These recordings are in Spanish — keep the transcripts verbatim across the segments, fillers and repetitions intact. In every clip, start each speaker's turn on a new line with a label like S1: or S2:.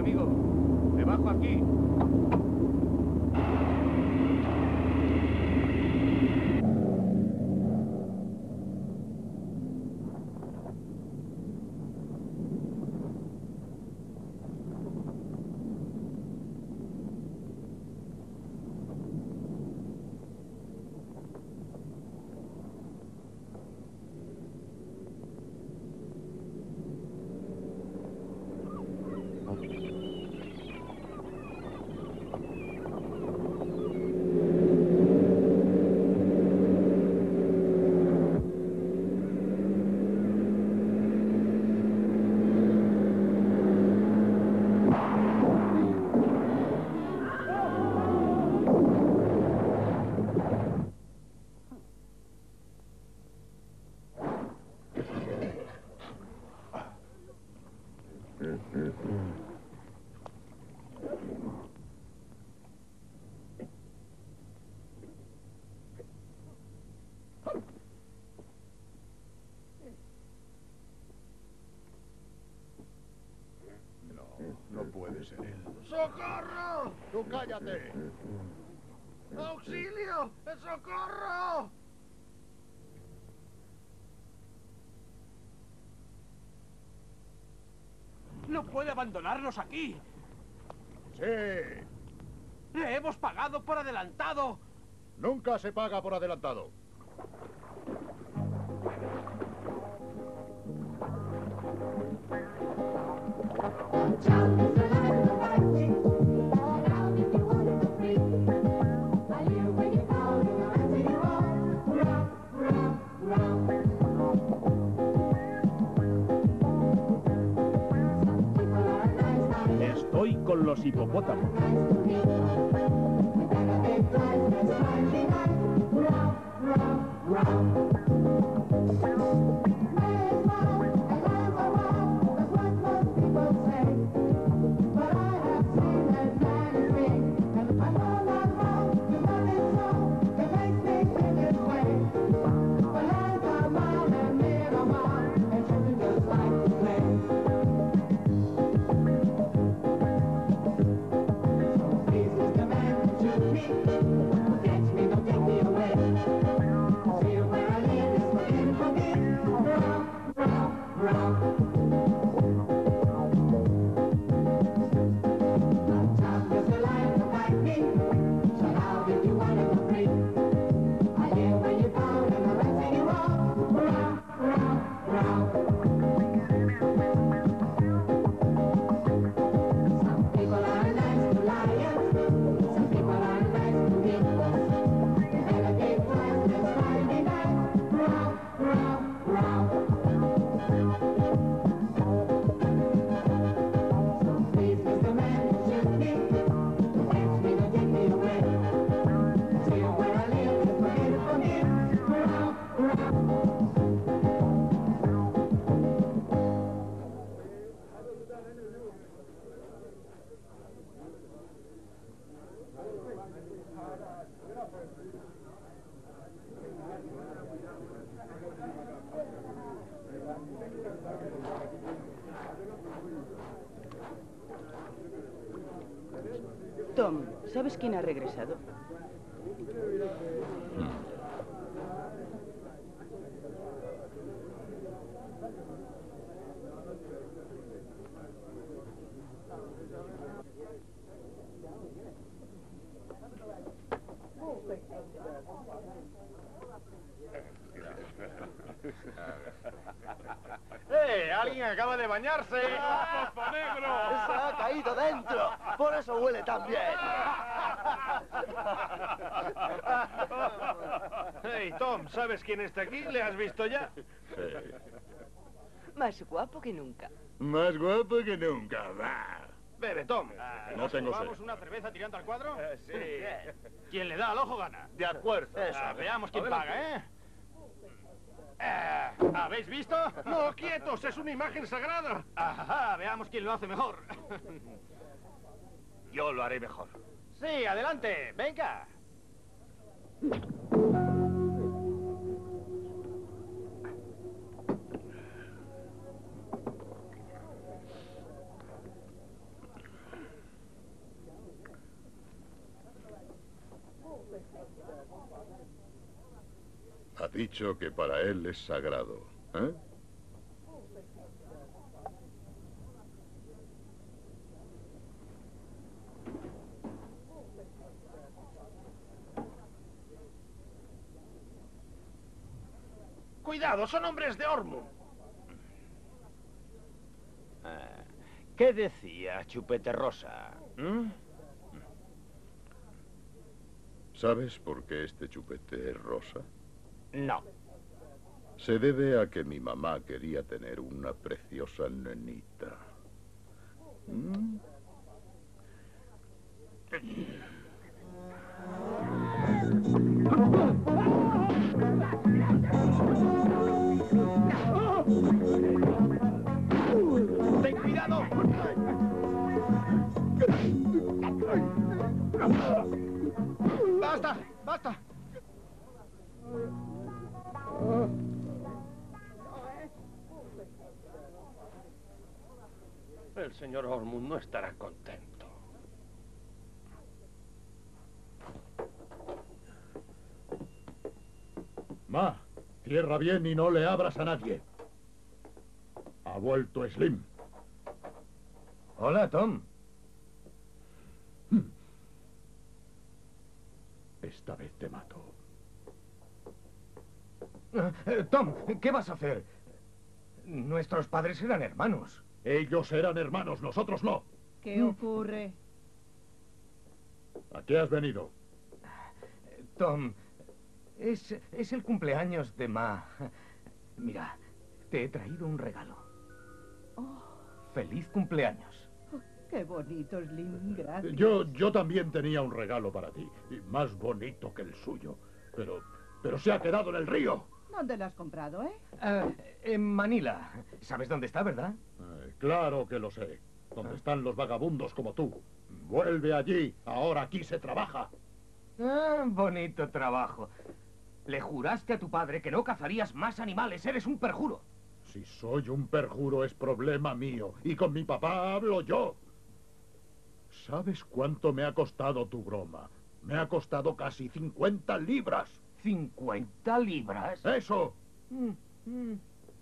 S1: amigo. Me bajo aquí.
S2: No puede ser él.
S3: ¡Socorro! ¡Tú cállate! ¡Auxilio! ¡Socorro!
S1: ¡No puede abandonarnos aquí!
S3: ¡Sí!
S1: ¡Le hemos pagado por adelantado!
S3: Nunca se paga por adelantado.
S4: Estoy con los hipopótamos.
S5: Tom, ¿sabes quién ha regresado?
S3: ¡Eh! ¡Alguien acaba de bañarse!
S1: ¡Pozo negro!
S6: ¡Se ha caído dentro! ¡Por eso huele tan bien!
S3: Hey, Tom, ¿sabes quién está aquí? ¿Le has visto ya?
S6: Sí.
S5: Más guapo que nunca.
S6: Más guapo que nunca, va.
S3: Bebe, Tom.
S6: No tengo
S3: ¿Vamos
S6: sed.
S3: una cerveza tirando al cuadro?
S1: sí.
S3: Quien le da al ojo gana.
S6: De acuerdo.
S3: Ah, veamos quién paga, ¿eh? Eh, ¿Habéis visto? No, quietos, es una imagen sagrada. Ajá, veamos quién lo hace mejor.
S6: Yo lo haré mejor.
S3: Sí, adelante, venga.
S6: dicho que para él es sagrado, ¿eh?
S3: Cuidado, son hombres de Ormund.
S7: Ah, ¿qué decía Chupete Rosa? ¿Mm?
S6: ¿Sabes por qué este chupete es rosa?
S7: No.
S6: Se debe a que mi mamá quería tener una preciosa nenita. ¿Mm?
S3: ¡Ten cuidado! ¡Basta! ¡Basta! El señor Ormund no estará contento.
S2: Ma, cierra bien y no le abras a nadie. Ha vuelto Slim.
S8: Hola, Tom.
S2: Esta vez te mato.
S8: Eh, Tom, ¿qué vas a hacer? Nuestros padres eran hermanos.
S2: Ellos eran hermanos, nosotros no.
S5: ¿Qué ocurre?
S2: ¿A qué has venido?
S8: Tom, es, es el cumpleaños de Ma. Mira, te he traído un regalo.
S5: Oh,
S8: ¡Feliz cumpleaños!
S5: qué bonito, Slim. Gracias.
S2: Yo, yo también tenía un regalo para ti, y más bonito que el suyo. Pero, pero se ha quedado en el río.
S5: ¿Dónde lo has comprado, eh?
S8: Eh, en Manila. ¿Sabes dónde está, verdad?
S2: Eh, claro que lo sé. Donde están los vagabundos como tú. Vuelve allí. Ahora aquí se trabaja.
S8: Ah, bonito trabajo. Le juraste a tu padre que no cazarías más animales. Eres un perjuro.
S2: Si soy un perjuro es problema mío. Y con mi papá hablo yo. ¿Sabes cuánto me ha costado tu broma? Me ha costado casi cincuenta libras.
S8: ¿cincuenta libras?
S2: ¡Eso!
S8: Mm, mm.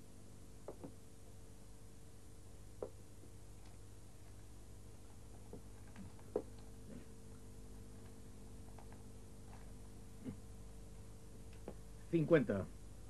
S4: cincuenta.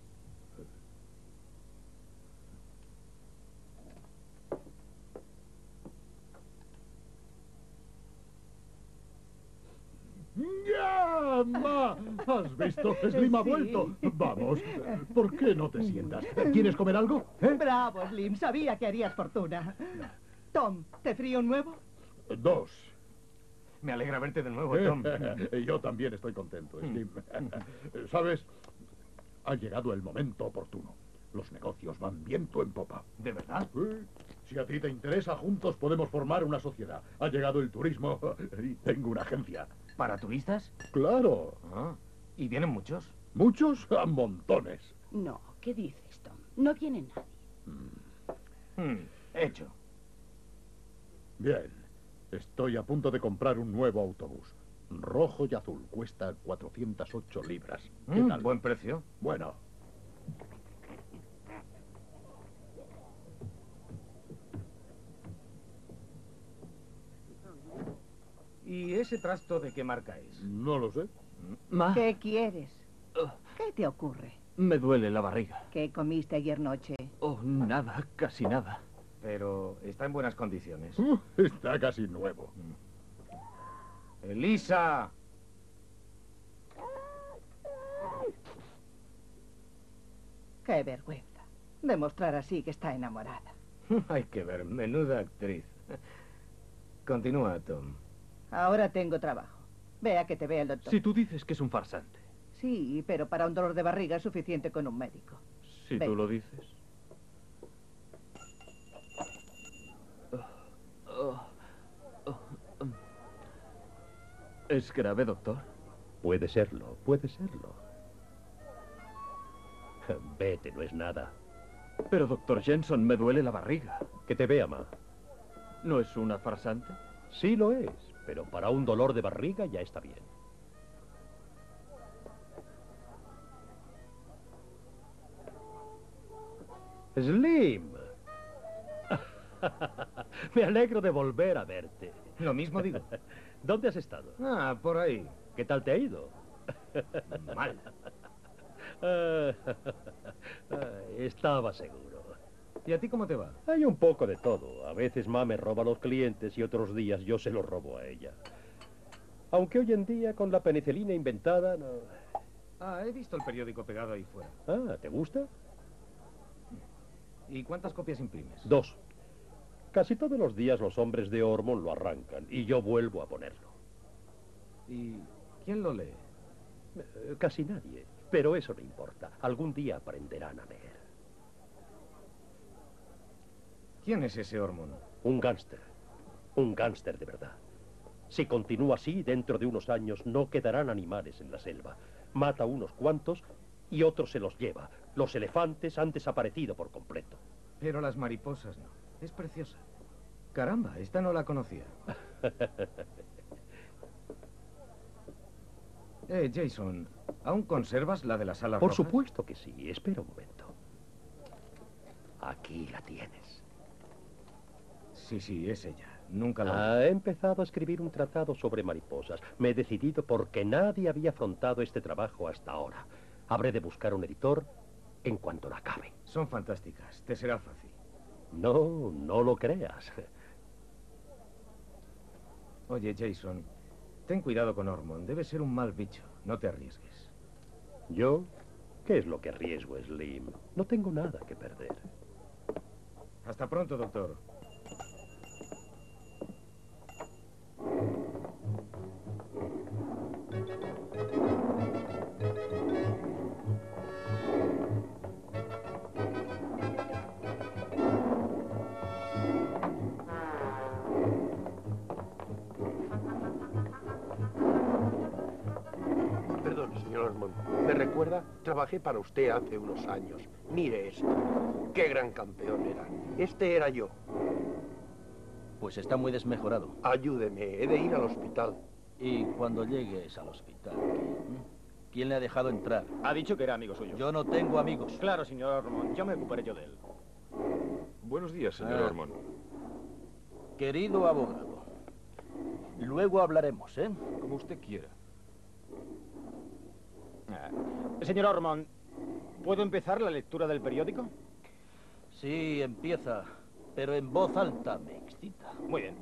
S2: ¡Ya, ma! ¿Has visto? Slim ha
S5: Sí.
S2: vuelto. Vamos, ¿por qué no te sientas? ¿Quieres comer algo? ¿Eh?
S5: Bravo, Slim. Sabía que harías fortuna. Tom, ¿te frío un nuevo?
S2: Dos.
S8: Me alegra verte de nuevo, Tom.
S2: Yo también estoy contento, Slim. ¿Sabes? Ha llegado el momento oportuno. Los negocios van viento en popa.
S8: ¿De verdad?
S2: Sí. Si a ti te interesa, juntos podemos formar una sociedad. Ha llegado el turismo y tengo una agencia.
S8: ¿Para turistas?
S2: ¡Claro!
S8: Ah, ¿y vienen muchos?
S2: Muchos a montones.
S5: No, ¿qué dices, Tom? No viene nadie.
S8: Hmm, hecho.
S2: Bien. Estoy a punto de comprar un nuevo autobús. Rojo y azul. Cuesta cuatrocientas ocho libras. ¿Qué
S8: Mm,
S2: tal?
S8: buen precio.
S2: Bueno.
S8: ¿Y ese trasto de qué marca es?
S2: No lo sé.
S4: Ma,
S5: ¿Qué quieres? ¿Qué te ocurre?
S4: me duele la barriga.
S5: ¿Qué comiste ayer noche?
S4: Oh, nada, casi nada.
S8: Pero está en buenas condiciones.
S2: Uh, está casi nuevo.
S8: ¡Elisa!
S5: Qué vergüenza. Demostrar así que está enamorada.
S8: Hay que ver, menuda actriz. Continúa, Tom.
S5: Ahora tengo trabajo. Vea que te vea el doctor.
S4: Si tú dices que es un farsante.
S5: Sí, pero para un dolor de barriga es suficiente con un médico.
S4: Si
S5: Ven.
S4: tú lo dices. Oh, oh, oh, mm. ¿Es grave, doctor?
S9: Puede serlo, puede serlo. Vete, no es nada.
S4: Pero, doctor Jensen, me duele la barriga.
S9: Que te vea, ma.
S4: ¿No es una farsante?
S9: Sí lo es, pero para un dolor de barriga ya está bien. Slim. Me alegro de volver a verte.
S8: Lo mismo digo.
S9: ¿Dónde has estado?
S8: Ah, por ahí.
S9: ¿Qué tal te ha ido?
S8: Mal.
S9: Estaba seguro.
S8: ¿Y a ti cómo te va?
S9: Hay un poco de todo. A veces Ma me roba a los clientes y otros días yo se los robo a ella. Aunque hoy en día, con la penicilina inventada, no...
S8: Ah, he visto el periódico pegado ahí fuera.
S9: Ah, ¿te gusta?
S8: ¿Y cuántas copias imprimes?
S9: Dos. Casi todos los días los hombres de Ormond lo arrancan y yo vuelvo a ponerlo.
S8: ¿Y quién lo lee?
S9: Eh, Casi nadie. Pero eso no importa. Algún día aprenderán a leer.
S8: ¿Quién es ese Ormond?
S9: Un gángster. Un gángster de verdad. Si continúa así, dentro de unos años no quedarán animales en la selva. Mata a unos cuantos y otros se los lleva. Los elefantes han desaparecido por completo.
S8: Pero las mariposas no. Es preciosa. Caramba, esta no la conocía. Eh, Jason, ¿aún conservas la de las alas
S9: Por
S8: rojas?
S9: supuesto que sí. Espera un momento. Aquí la tienes.
S8: Sí, sí, es ella. Nunca la...
S9: Ah, he empezado a escribir un tratado sobre mariposas. Me he decidido porque nadie había afrontado este trabajo hasta ahora. Habré de buscar un editor en cuanto la acabe.
S8: Son fantásticas. Te será fácil.
S9: No, no lo creas.
S8: Oye, Jason, ten cuidado con Ormond. Debe ser un mal bicho. No te arriesgues.
S9: ¿Yo? ¿Qué es lo que arriesgo, Slim? No tengo nada que perder.
S8: Hasta pronto, doctor.
S1: Perdón, señor Ormond. ¿Me recuerda? Trabajé para usted hace unos años. Mire esto. Qué gran campeón era. Este era yo.
S10: Pues está muy desmejorado.
S1: Ayúdeme. He de ir al hospital.
S10: Y cuando llegues al hospital, ¿quién le ha dejado entrar?
S3: Ha dicho que era amigo suyo.
S10: Yo no tengo amigos.
S3: Claro, señor Ormond. Yo me ocuparé yo de él.
S11: Buenos días, señor
S10: Ah.
S11: Ormond.
S10: Querido abogado, luego hablaremos, ¿eh?
S11: Como usted quiera.
S3: Ah. Señor Ormond, ¿puedo empezar la lectura del periódico?
S10: Sí, empieza, pero en voz alta me excita.
S3: Muy bien.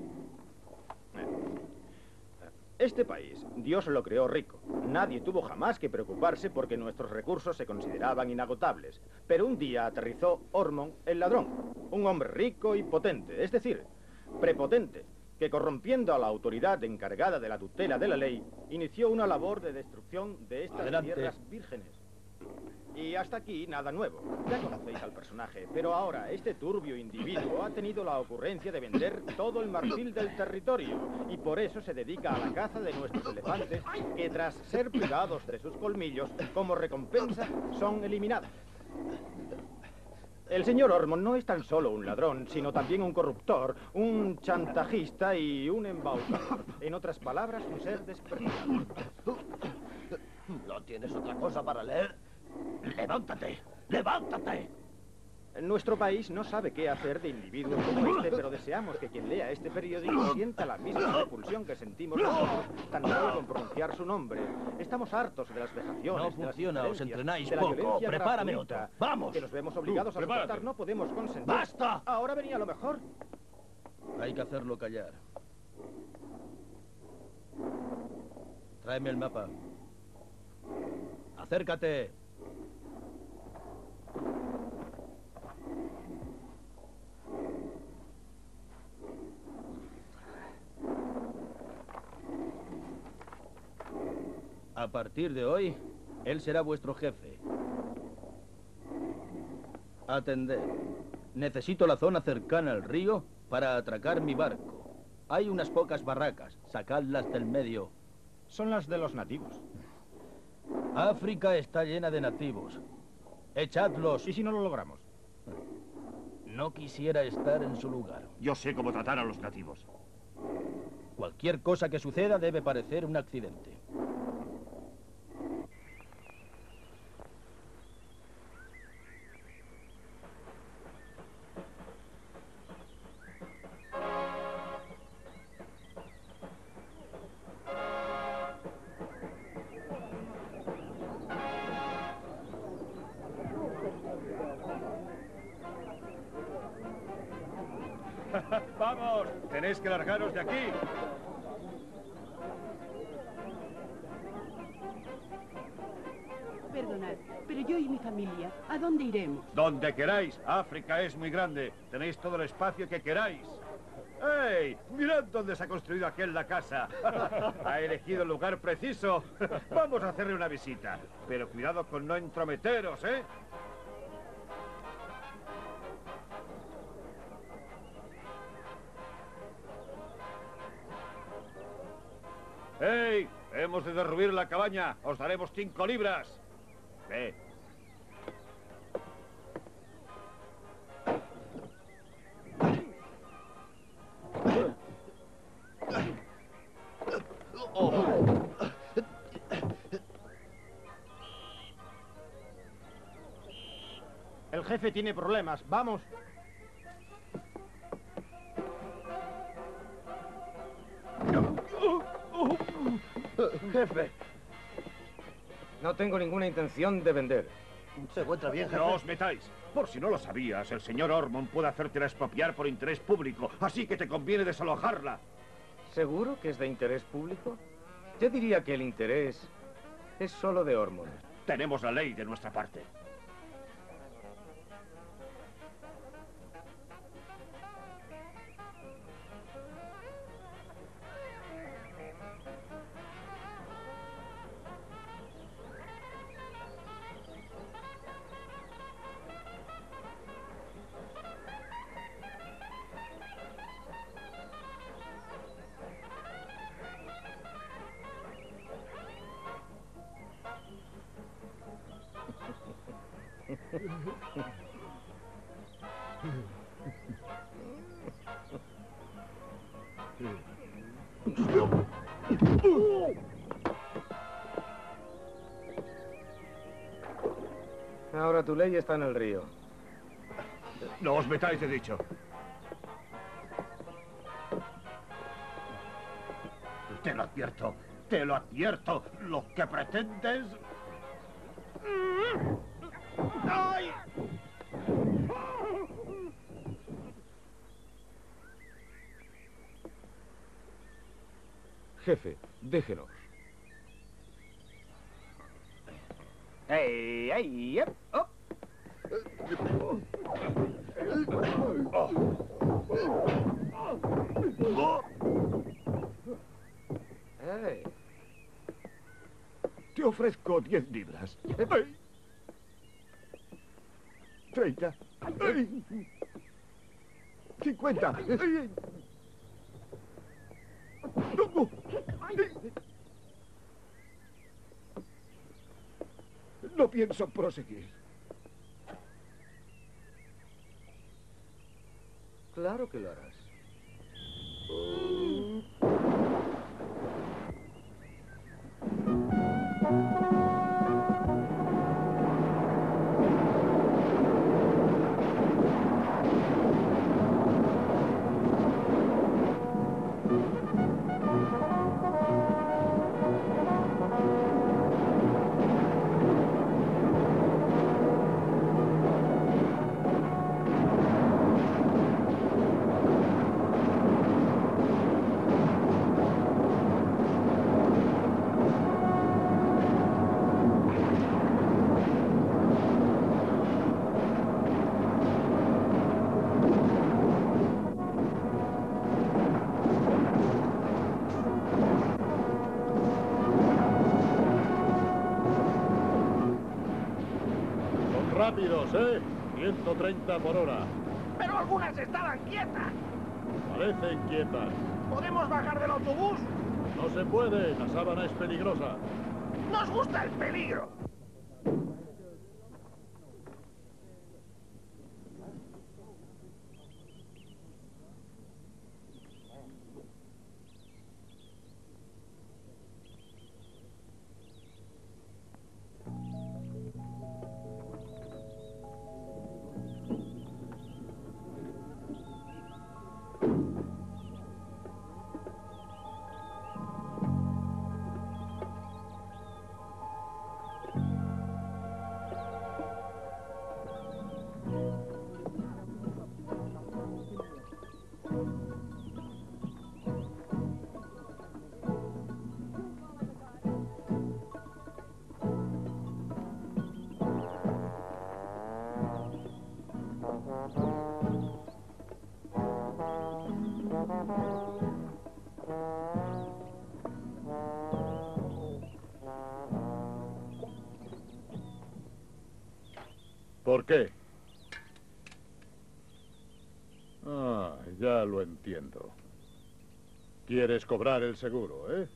S3: Este país, Dios lo creó rico. Nadie tuvo jamás que preocuparse porque nuestros recursos se consideraban inagotables. Pero un día aterrizó Ormond, el ladrón, un hombre rico y potente, es decir, prepotente, que corrompiendo a la autoridad encargada de la tutela de la ley, inició una labor de destrucción de estas
S10: Adelante.
S3: tierras vírgenes. Y hasta aquí nada nuevo. Ya conocéis al personaje, pero ahora este turbio individuo ha tenido la ocurrencia de vender todo el marfil del territorio y por eso se dedica a la caza de nuestros elefantes que tras ser privados de sus colmillos, como recompensa, son eliminados. El señor Ormond no es tan solo un ladrón, sino también un corruptor, un chantajista y un embaucador. En otras palabras, un ser despreciable.
S10: ¿No tienes otra cosa para leer? ¡Levántate! ¡Levántate!
S3: Nuestro país no sabe qué hacer de individuos como este, pero deseamos que quien lea este periódico sienta la misma repulsión que sentimos nosotros, tan solo con pronunciar su nombre. Estamos hartos de las vejaciones,
S10: No
S3: de las
S10: funciona, os
S3: injerencias,
S10: entrenáis
S3: de la
S10: poco.
S3: violencia
S10: Prepárame
S3: gratuita,
S10: otro. ¡Vamos!
S3: Que nos vemos obligados
S10: Tú,
S3: a
S10: prepárate.
S3: soportar. No podemos consentir.
S10: ¡Basta!
S3: Ahora venía lo mejor.
S10: Hay que hacerlo callar. Tráeme el mapa. Acércate. A partir de hoy, él será vuestro jefe. Atended. Necesito la zona cercana al río para atracar mi barco. Hay unas pocas barracas. Sacadlas del medio.
S3: Son las de los nativos.
S10: África está llena de nativos. Echadlos.
S3: ¿Y si no lo logramos?
S10: No quisiera estar en su lugar.
S12: Yo sé cómo tratar a los nativos.
S10: Cualquier cosa que suceda debe parecer un accidente.
S12: ¡Vamos! Tenéis que largaros de aquí.
S13: Perdonad, pero yo y mi familia, ¿a dónde iremos?
S12: Donde queráis. África es muy grande. Tenéis todo el espacio que queráis. ¡Ey! Mirad dónde se ha construido aquel la casa. Ha elegido el lugar preciso. Vamos a hacerle una visita. Pero cuidado con no entrometeros, ¿eh? ¡Ey! Hemos de derruir la cabaña. Os daremos cinco libras. Ve.
S3: El jefe tiene problemas. ¡Vamos!
S8: Jefe, no tengo ninguna intención de vender.
S14: ¿Se encuentra bien, jefe?
S12: No os metáis. Por si no lo sabías, el señor Ormond puede hacértela expropiar por interés público, así que te conviene desalojarla.
S8: ¿Seguro que es de interés público? Yo diría que el interés es solo de Ormond.
S12: Tenemos la ley de nuestra parte.
S8: Ahora tu ley está en el río.
S12: No os metáis, he dicho. Te lo advierto, te lo advierto. Lo que pretendes... ¡Ay!
S8: Jefe, déjenos.
S3: ¡Ey, ey, ep, oh!
S8: Hey.
S12: Te ofrezco diez libras. ¡Ay! Treinta. ¡Ay! Cincuenta. ¡Ay! ¡No! No pienso proseguir.
S8: Claro que lo harás.
S2: Rápidos, ¿eh? ciento treinta por hora.
S14: Pero algunas estaban quietas.
S2: Parecen quietas.
S14: ¿Podemos bajar del autobús?
S2: No se puede, la sábana es peligrosa.
S14: ¡Nos gusta el peligro!
S2: ¿Por qué? Ah, ya lo entiendo. Quieres cobrar el seguro, ¿eh?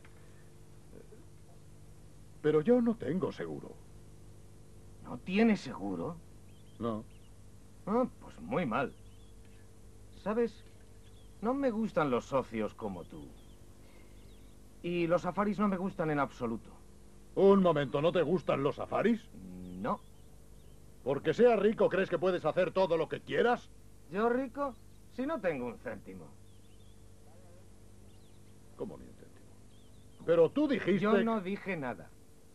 S2: Pero yo no tengo seguro.
S8: ¿No tienes seguro?
S2: No.
S8: Ah, pues muy mal. ¿Sabes? No me gustan los socios como tú. Y los safaris no me gustan en absoluto.
S2: Un momento, ¿no te gustan los safaris?
S8: No.
S2: ¿Porque seas rico crees que puedes hacer todo lo que quieras?
S8: ¿Yo rico? Si no tengo un céntimo.
S2: ¿Cómo ni un céntimo? Pero tú dijiste...
S8: Yo no dije nada.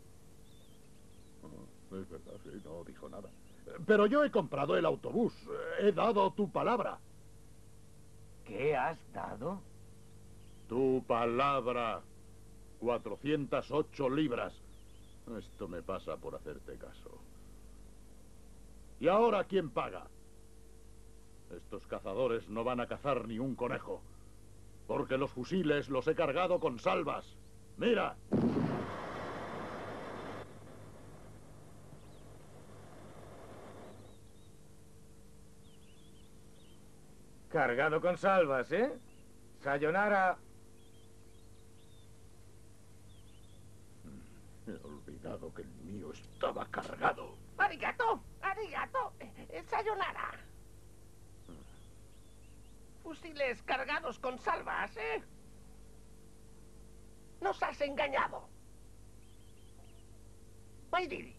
S2: Oh, es verdad, sí, no dijo nada. Pero yo he comprado el autobús. He dado tu palabra.
S8: ¿Qué has dado?
S2: Tu palabra. cuatrocientas ocho libras. Esto me pasa por hacerte caso. ¿Y ahora quién paga? Estos cazadores no van a cazar ni un conejo. Porque los fusiles los he cargado con salvas. ¡Mira!
S8: Cargado con salvas, ¿eh? Sayonara.
S2: He olvidado que el mío estaba cargado.
S14: Arigato, arigato, eh, sayonara. Fusiles cargados con salvas, ¿eh? Nos has engañado. Maidiri.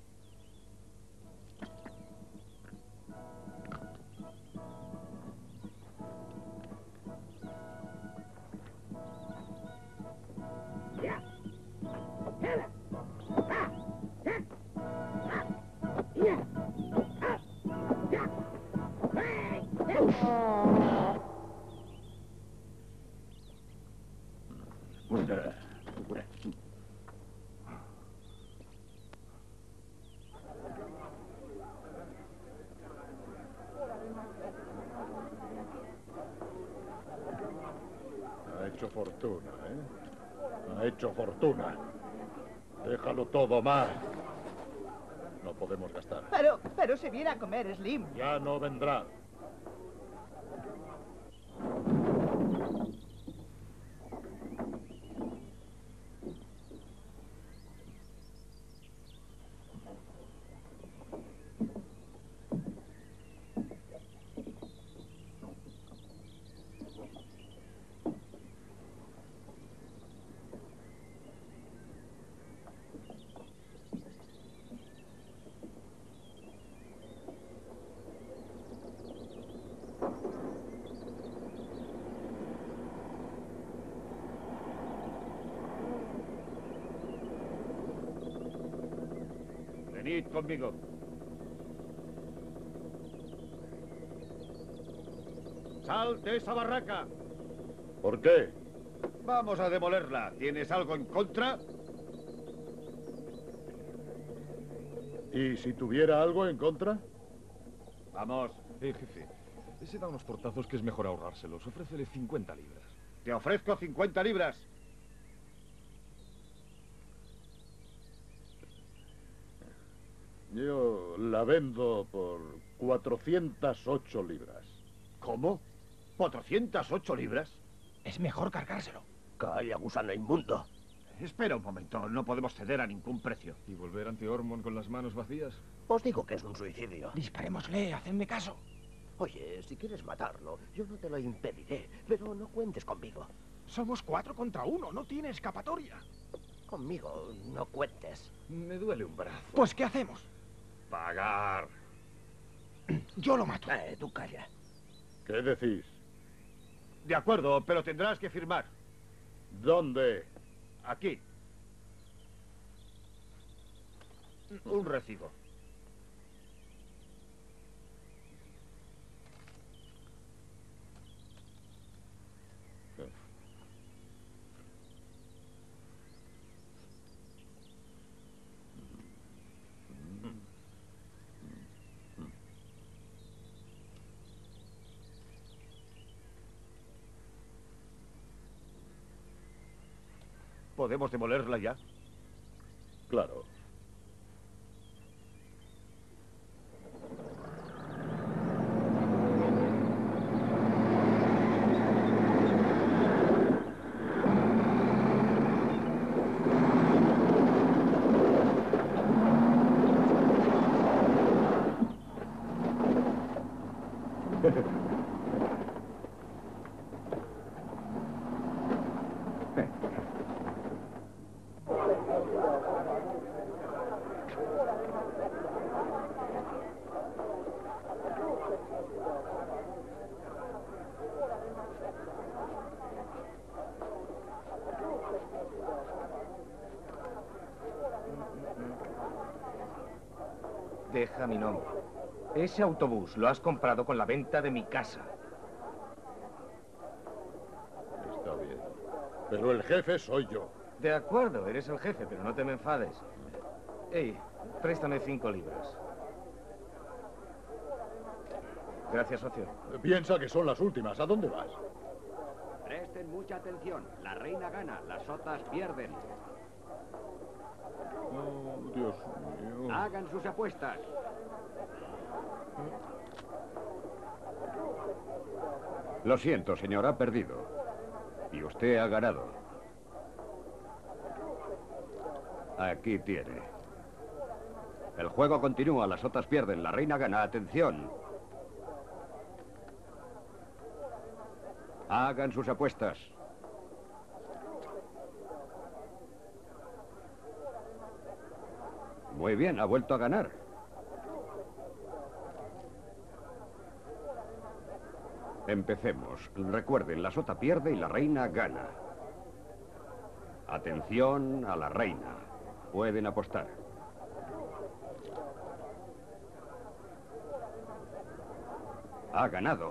S2: Ha hecho fortuna, ¿eh? Ha hecho fortuna. Déjalo todo más. No podemos gastar.
S5: Pero, pero si viene a comer Slim.
S2: Ya no vendrá.
S12: Venid conmigo. ¡Sal de esa barraca!
S2: ¿Por qué?
S12: Vamos a demolerla. ¿Tienes algo en contra?
S2: ¿Y si tuviera algo en contra?
S12: Vamos.
S11: Eh, jefe, ese da unos tortazos que es mejor ahorrárselos. Ofrécele cincuenta libras.
S12: Te ofrezco cincuenta libras.
S2: Yo la vendo por cuatrocientas ocho libras.
S12: ¿Cómo? ¿cuatrocientas ocho libras?
S14: Es mejor cargárselo.
S1: Calla, gusano inmundo.
S12: Espera un momento, no podemos ceder a ningún precio.
S11: ¿Y volver ante Ormond con las manos vacías?
S1: Os digo que es un suicidio.
S14: Disparémosle, hacedme caso.
S1: Oye, si quieres matarlo, yo no te lo impediré, pero no cuentes conmigo.
S14: Somos cuatro contra uno, no tiene escapatoria.
S1: Conmigo no cuentes.
S11: Me duele un brazo.
S14: Pues, ¿qué hacemos?
S12: Pagar.
S14: Yo lo mato.
S1: Eh, tú calla.
S2: ¿Qué decís?
S12: De acuerdo, pero tendrás que firmar.
S2: ¿Dónde?
S12: Aquí. Un recibo. ¿Podemos demolerla ya?
S2: Claro.
S8: Deja mi nombre. Ese autobús lo has comprado con la venta de mi casa.
S2: Está bien. Pero el jefe soy yo.
S8: De acuerdo, eres el jefe, pero no te me enfades. Ey, préstame cinco libras. Gracias, socio.
S2: Piensa que son las últimas. ¿A dónde vas?
S15: Presten mucha atención. La reina gana, las sotas pierden.
S2: Oh, Dios mío.
S15: Hagan sus apuestas.
S16: Lo siento, señor, ha perdido. Y usted ha ganado. Aquí tiene. El juego continúa, las sotas pierden, la reina gana. Atención. Hagan sus apuestas. Muy bien, ha vuelto a ganar. Empecemos. Recuerden, la sota pierde y la reina gana. Atención a la reina. Pueden apostar. Ha ganado.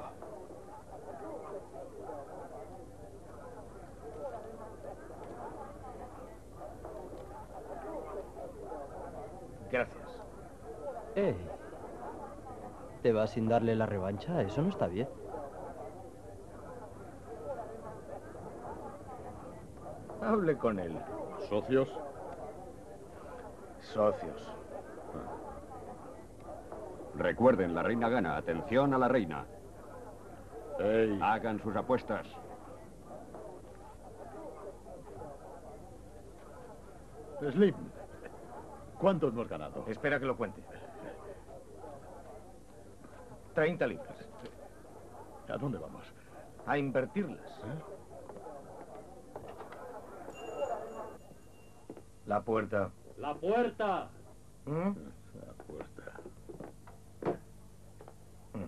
S8: Gracias.
S17: Eh, ¿te vas sin darle la revancha? Eso no está bien.
S8: Hable con él.
S2: ¿Socios?
S8: Socios.
S16: Recuerden, la reina gana. Atención a la reina.
S2: Ey.
S16: Hagan sus apuestas.
S2: Slim, ¿cuánto hemos ganado?
S8: Espera que lo cuente. Treinta libras.
S2: ¿A dónde vamos?
S8: A invertirlas.
S2: ¿Eh?
S8: La puerta.
S9: ¡La puerta!
S8: ¿Mm?
S2: La puerta.
S8: Mm.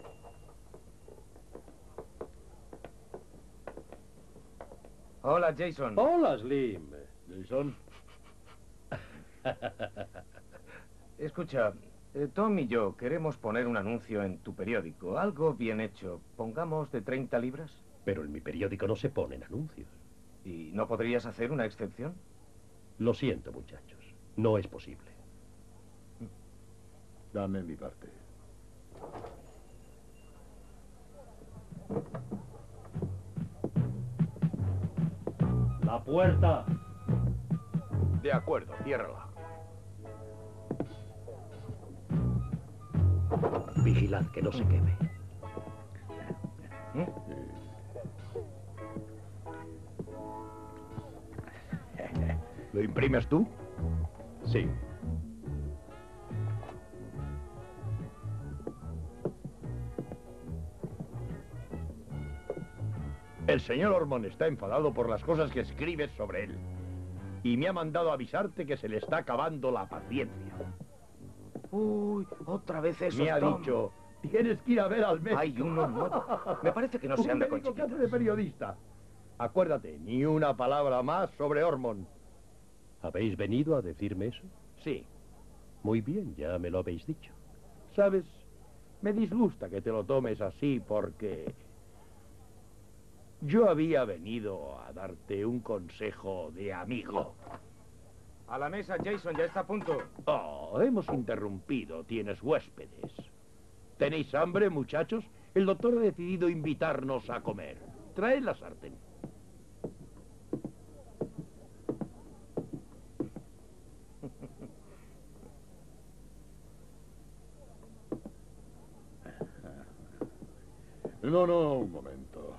S8: Hola, Jason.
S9: Hola, Slim.
S2: Jason.
S8: Escucha, eh, Tom y yo queremos poner un anuncio en tu periódico. Algo bien hecho. Pongamos de treinta libras.
S9: Pero en mi periódico no se ponen anuncios.
S8: ¿Y no podrías hacer una excepción?
S9: Lo siento, muchachos. No es posible.
S2: Dame mi parte.
S9: ¡La puerta!
S1: De acuerdo, ciérrala.
S9: Vigilad que no se queme.
S8: ¿Eh?
S1: ¿Lo imprimes tú?
S9: Sí.
S1: El señor Ormond está enfadado por las cosas que escribes sobre él. Y me ha mandado avisarte que se le está acabando la paciencia.
S8: Uy, otra vez eso.
S1: Me ha
S8: Tom.
S1: dicho, tienes que ir a ver al médico.
S8: Hay uno nuevo. Me parece que no se anda con
S1: Un médico que
S8: chiquitas.
S1: hace de periodista. Acuérdate, ni una palabra más sobre Ormond.
S9: ¿Habéis venido a decirme eso?
S1: Sí.
S9: Muy bien, ya me lo habéis dicho.
S1: ¿Sabes? Me disgusta que te lo tomes así porque... yo había venido a darte un consejo de amigo.
S8: A la mesa, Jason, ya está a punto.
S1: Oh, hemos interrumpido. Tienes huéspedes. ¿Tenéis hambre, muchachos? El doctor ha decidido invitarnos a comer. Traed la sartén.
S2: No, no, un momento.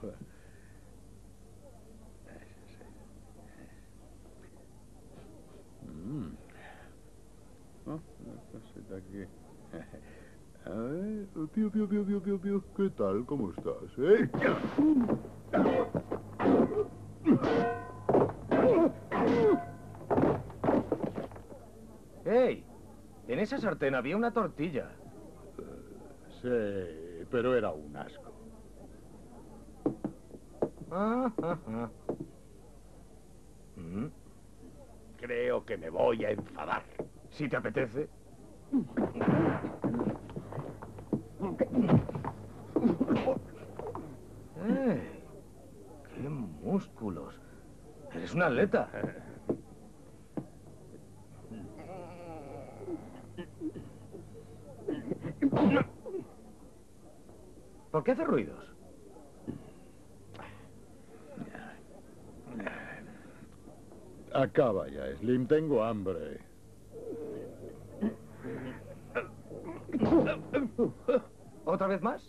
S2: Mm. Oh, una cosita aquí. A ver, piu, piu, piu, piu, piu, piu. ¿Qué tal? ¿Cómo estás? ¿Eh?
S8: ¡Ey! En esa sartén había una tortilla.
S2: Sí, pero era un asco.
S8: Ah, ah, ah.
S1: Mm. Creo que me voy a enfadar.
S8: Si te apetece. ¡Ey! ¡Qué músculos! Eres un atleta. ¿Por qué hace ruidos?
S2: Acaba ya, Slim. Tengo hambre.
S8: ¿Otra vez más?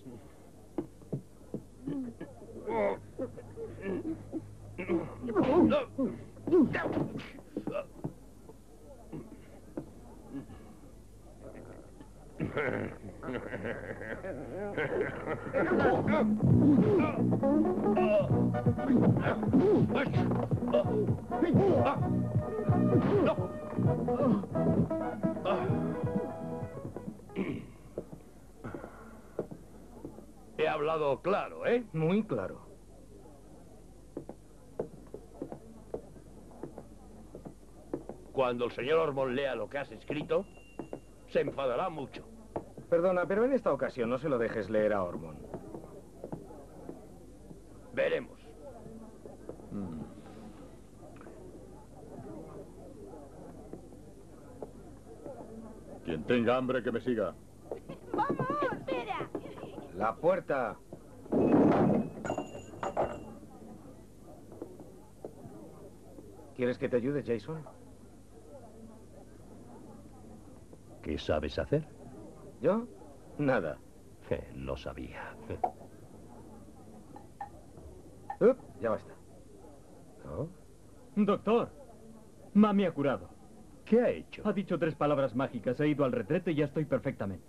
S1: He hablado claro, ¿eh?
S8: Muy claro.
S1: Cuando el señor Ormond lea lo que has escrito, se enfadará mucho.
S8: Perdona, pero en esta ocasión no se lo dejes leer a Ormond.
S1: Veremos.
S2: Mm. Quien tenga hambre, que me siga.
S18: ¡Vamos! ¡Espera!
S8: La puerta. ¿Quieres que te ayude, Jason?
S9: ¿Qué sabes hacer?
S8: ¿Yo? Nada.
S9: Eh, lo sabía.
S8: Up, ya basta.
S4: ¿No? Doctor, mami ha curado.
S9: ¿Qué ha hecho?
S4: Ha dicho tres palabras mágicas, he ido al retrete y ya estoy perfectamente.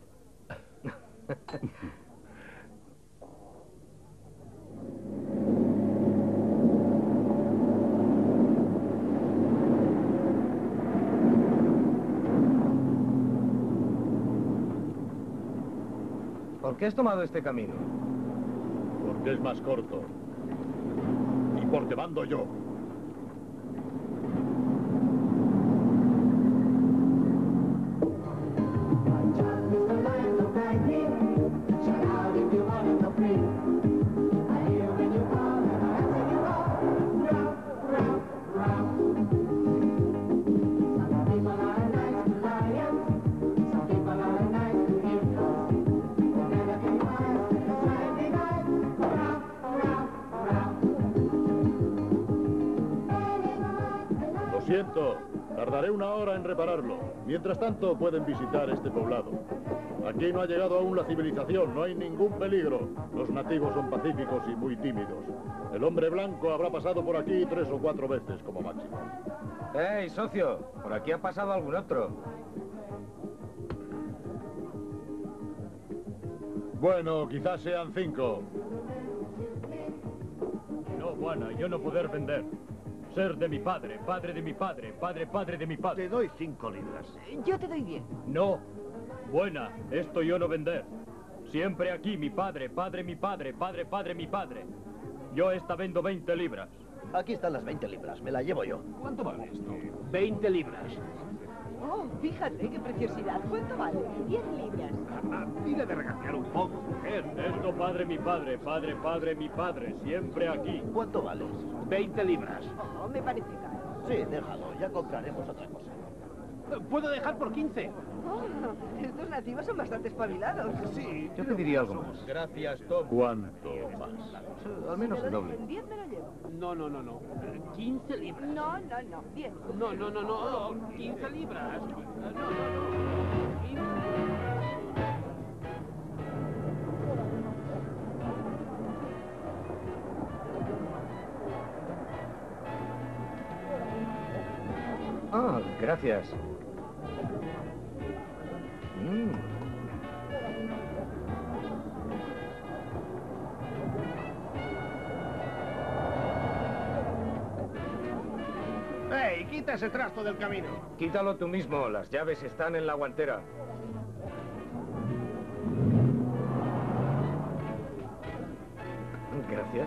S8: ¿Por qué has tomado este camino?
S2: Porque es más corto. Y porque mando yo. Lo siento, tardaré una hora en repararlo. Mientras tanto, pueden visitar este poblado. Aquí no ha llegado aún la civilización, no hay ningún peligro. Los nativos son pacíficos y muy tímidos. El hombre blanco habrá pasado por aquí tres o cuatro veces como máximo.
S8: ¡Ey, socio! Por aquí ha pasado algún otro.
S2: Bueno, quizás sean cinco.
S4: No, Juana, yo no poder vender. Ser de mi padre, padre de mi padre, padre, padre de mi padre.
S12: Te doy cinco libras.
S5: Yo te doy diez.
S4: No. Buena, esto yo no vender. Siempre aquí mi padre, padre mi padre, padre, padre mi padre. Yo esta vendo veinte libras.
S19: Aquí están las veinte libras, me la llevo yo.
S15: ¿Cuánto vale esto? veinte libras.
S5: Oh, fíjate qué preciosidad. ¿Cuánto vale? diez libras.
S12: Ah, dile de regatear un poco, mujer.
S4: Esto padre mi padre, padre, padre mi padre, siempre aquí.
S19: ¿Cuánto vales?
S15: veinte libras.
S5: Oh, me parece caro.
S19: Sí, déjalo, ya compraremos otra cosa.
S15: ¿Puedo dejar por quince?
S5: Oh, estos nativos son bastante espabilados.
S15: Sí.
S8: Yo pediría algo más.
S10: Gracias, Tom.
S2: ¿Cuánto más?
S8: Al menos el doble.
S5: En diez me lo llevo.
S15: No, no, no, no. quince libras.
S5: No, no, no. diez.
S15: No, no, no, no. quince libras. No, no, no. quince libras.
S8: Ah, gracias. Mm.
S12: ¡Ey, quita ese trasto del camino!
S8: Quítalo tú mismo, las llaves están en la guantera. Gracias.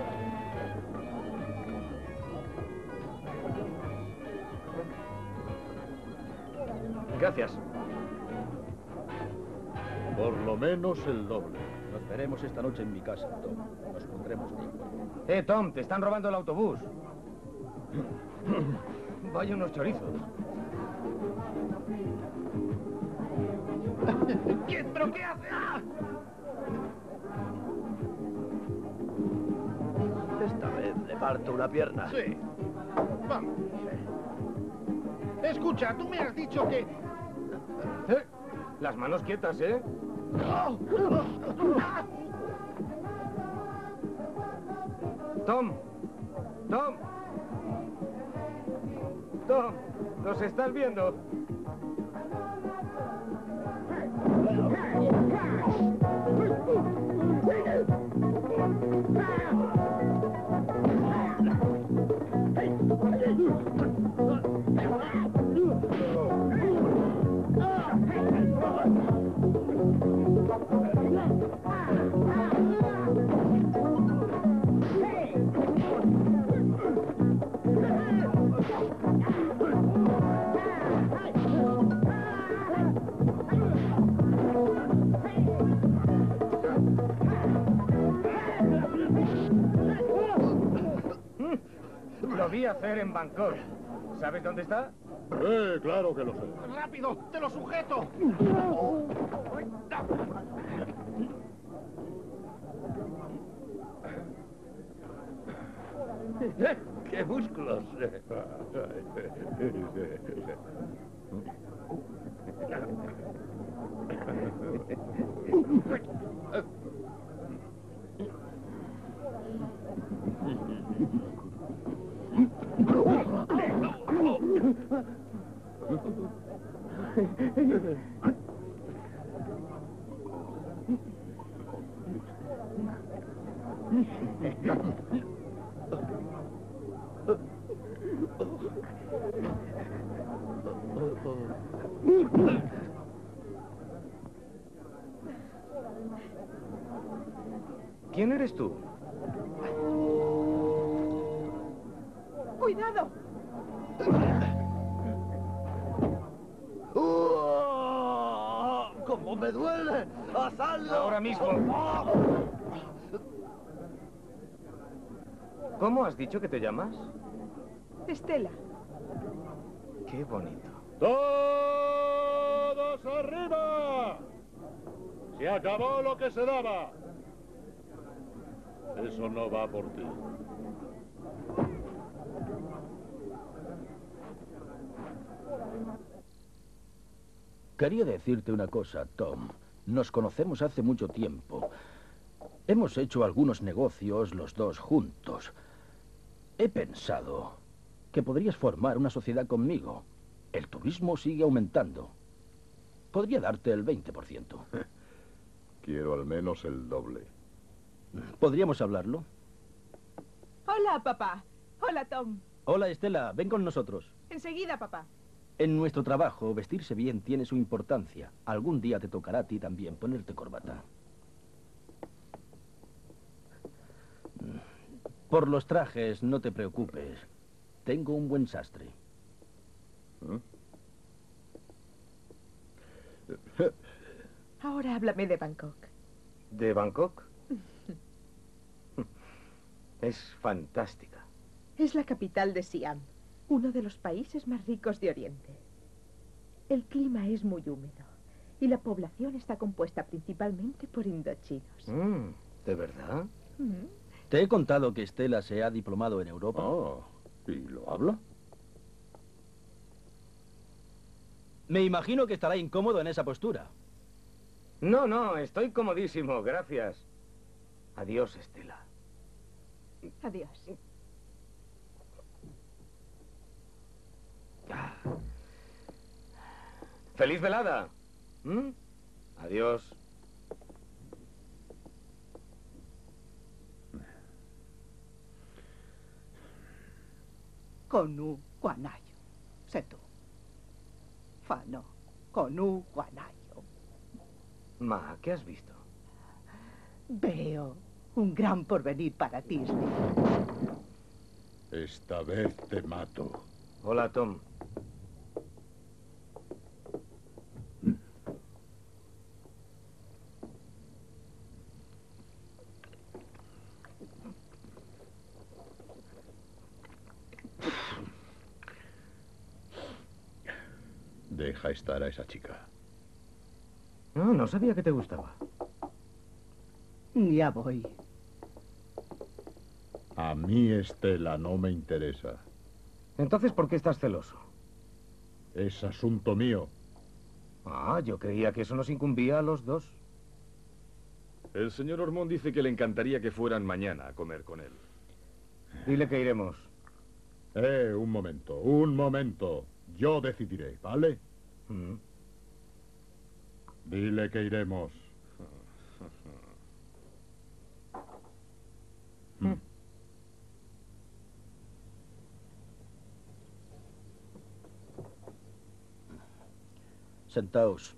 S8: Gracias.
S2: Por lo menos el doble.
S10: Nos veremos esta noche en mi casa, Tom. Nos pondremos de acuerdo.
S8: Eh, Tom, te están robando el autobús. Vaya unos chorizos.
S12: ¿Qué, ¿Pero qué hace? ¡Ah!
S19: Esta vez le parto una pierna.
S12: Sí. Vamos. Escucha, tú me has dicho que...
S8: ¿Eh? Las manos quietas, ¿eh? Tom. Tom. Tom, ¿nos estás viendo? Lo vi hacer en Bangkok. ¿Sabes dónde está?
S2: Eh, claro que lo sé.
S12: ¡Rápido! ¡Te lo sujeto!
S19: ¡Qué músculos!
S8: ¿Quién eres tú?
S18: ¡Cuidado!
S19: ¡Oh! ¡Cómo me duele! ¡Haz algo!
S8: Ahora mismo. ¿Cómo has dicho que te llamas?
S18: Estela.
S8: Qué bonito.
S2: ¡Todos arriba! ¡Se acabó lo que se daba! Eso no va por ti.
S10: Quería decirte una cosa, Tom. Nos conocemos hace mucho tiempo. Hemos hecho algunos negocios los dos juntos. He pensado que podrías formar una sociedad conmigo. El turismo sigue aumentando. Podría darte el veinte por ciento.
S6: Quiero al menos el doble.
S10: ¿Podríamos hablarlo?
S18: Hola, papá. Hola, Tom.
S10: Hola, Estela. Ven con nosotros.
S18: Enseguida, papá.
S10: En nuestro trabajo, vestirse bien tiene su importancia. Algún día te tocará a ti también ponerte corbata. Por los trajes, no te preocupes. Tengo un buen sastre.
S18: Ahora háblame de Bangkok.
S8: ¿De Bangkok? Es fantástica.
S18: Es la capital de Siam, uno de los países más ricos de Oriente. El clima es muy húmedo y la población está compuesta principalmente por indochinos.
S8: Mm, ¿de verdad?
S18: Mm.
S10: Te he contado que Estela se ha diplomado en Europa.
S2: Oh, ¿y lo habla?
S10: Me imagino que estará incómodo en esa postura.
S8: No, no, estoy comodísimo, gracias. Adiós, Estela.
S18: Adiós.
S8: Ah. ¡Feliz velada! ¿Mm? Adiós.
S5: Con un guanayo. Sé tú. Fa no. Con un guanayo.
S8: Ma, ¿qué has visto?
S5: Veo un gran porvenir para ti, Steve.
S6: Esta vez te mato.
S8: Hola, Tom.
S6: Deja estar a esa chica.
S8: No, no sabía que te gustaba.
S5: Ya voy.
S6: A mí Estela no me interesa.
S8: Entonces, ¿por qué estás celoso?
S6: Es asunto mío.
S8: Ah, yo creía que eso nos incumbía a los dos.
S11: El señor Ormond dice que le encantaría que fueran mañana a comer con él.
S8: Dile que iremos.
S6: Eh, un momento, un momento. Yo decidiré, ¿vale?
S8: Mm.
S6: Dile que iremos.
S8: Mm.
S10: Sentaos.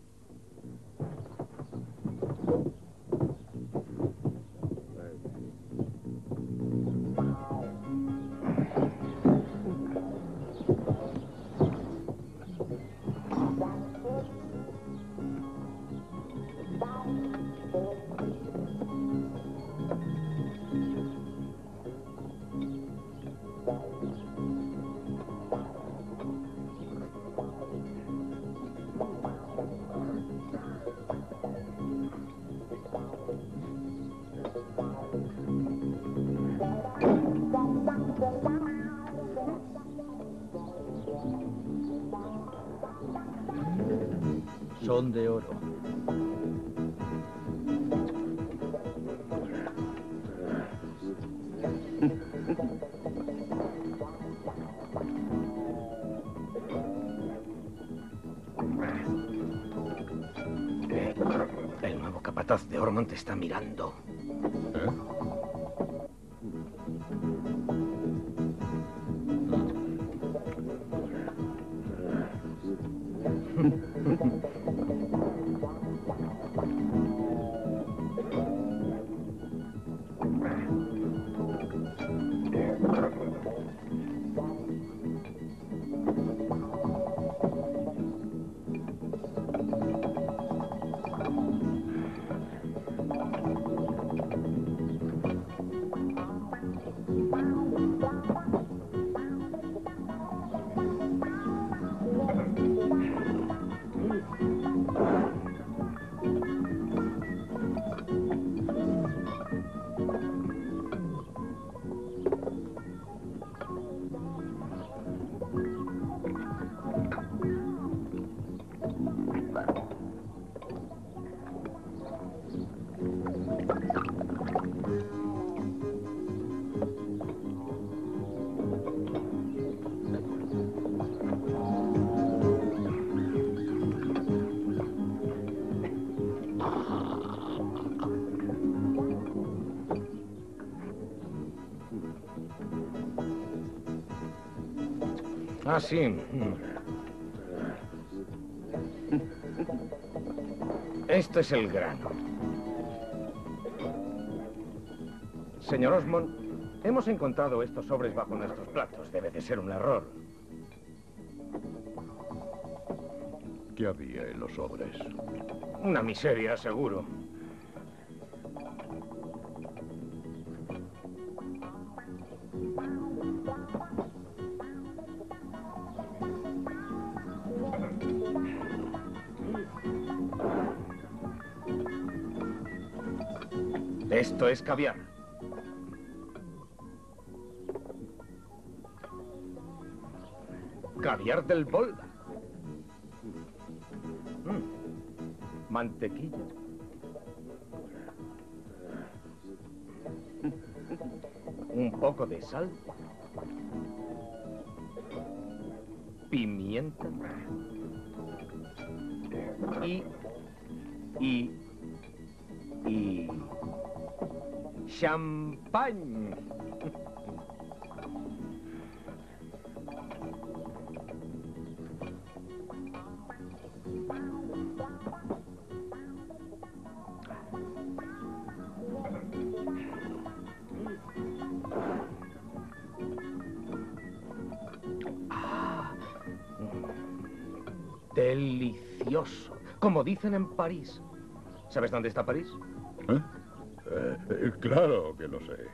S10: Son de oro.
S8: El nuevo capataz de Ormond te está mirando.
S6: ¿Eh?
S8: Ah, sí. Esto es el grano. Señor Osmond, hemos encontrado estos sobres bajo nuestros platos. Debe de ser un error.
S6: ¿Qué había en los sobres?
S8: Una miseria, seguro. Esto es caviar. Caviar del Volga. Mm. Mantequilla. Un poco de sal. Pimienta. y... y... y... champán. Delicioso. Como dicen en París. ¿Sabes dónde está París?
S6: ¿Eh? Eh, claro que lo sé.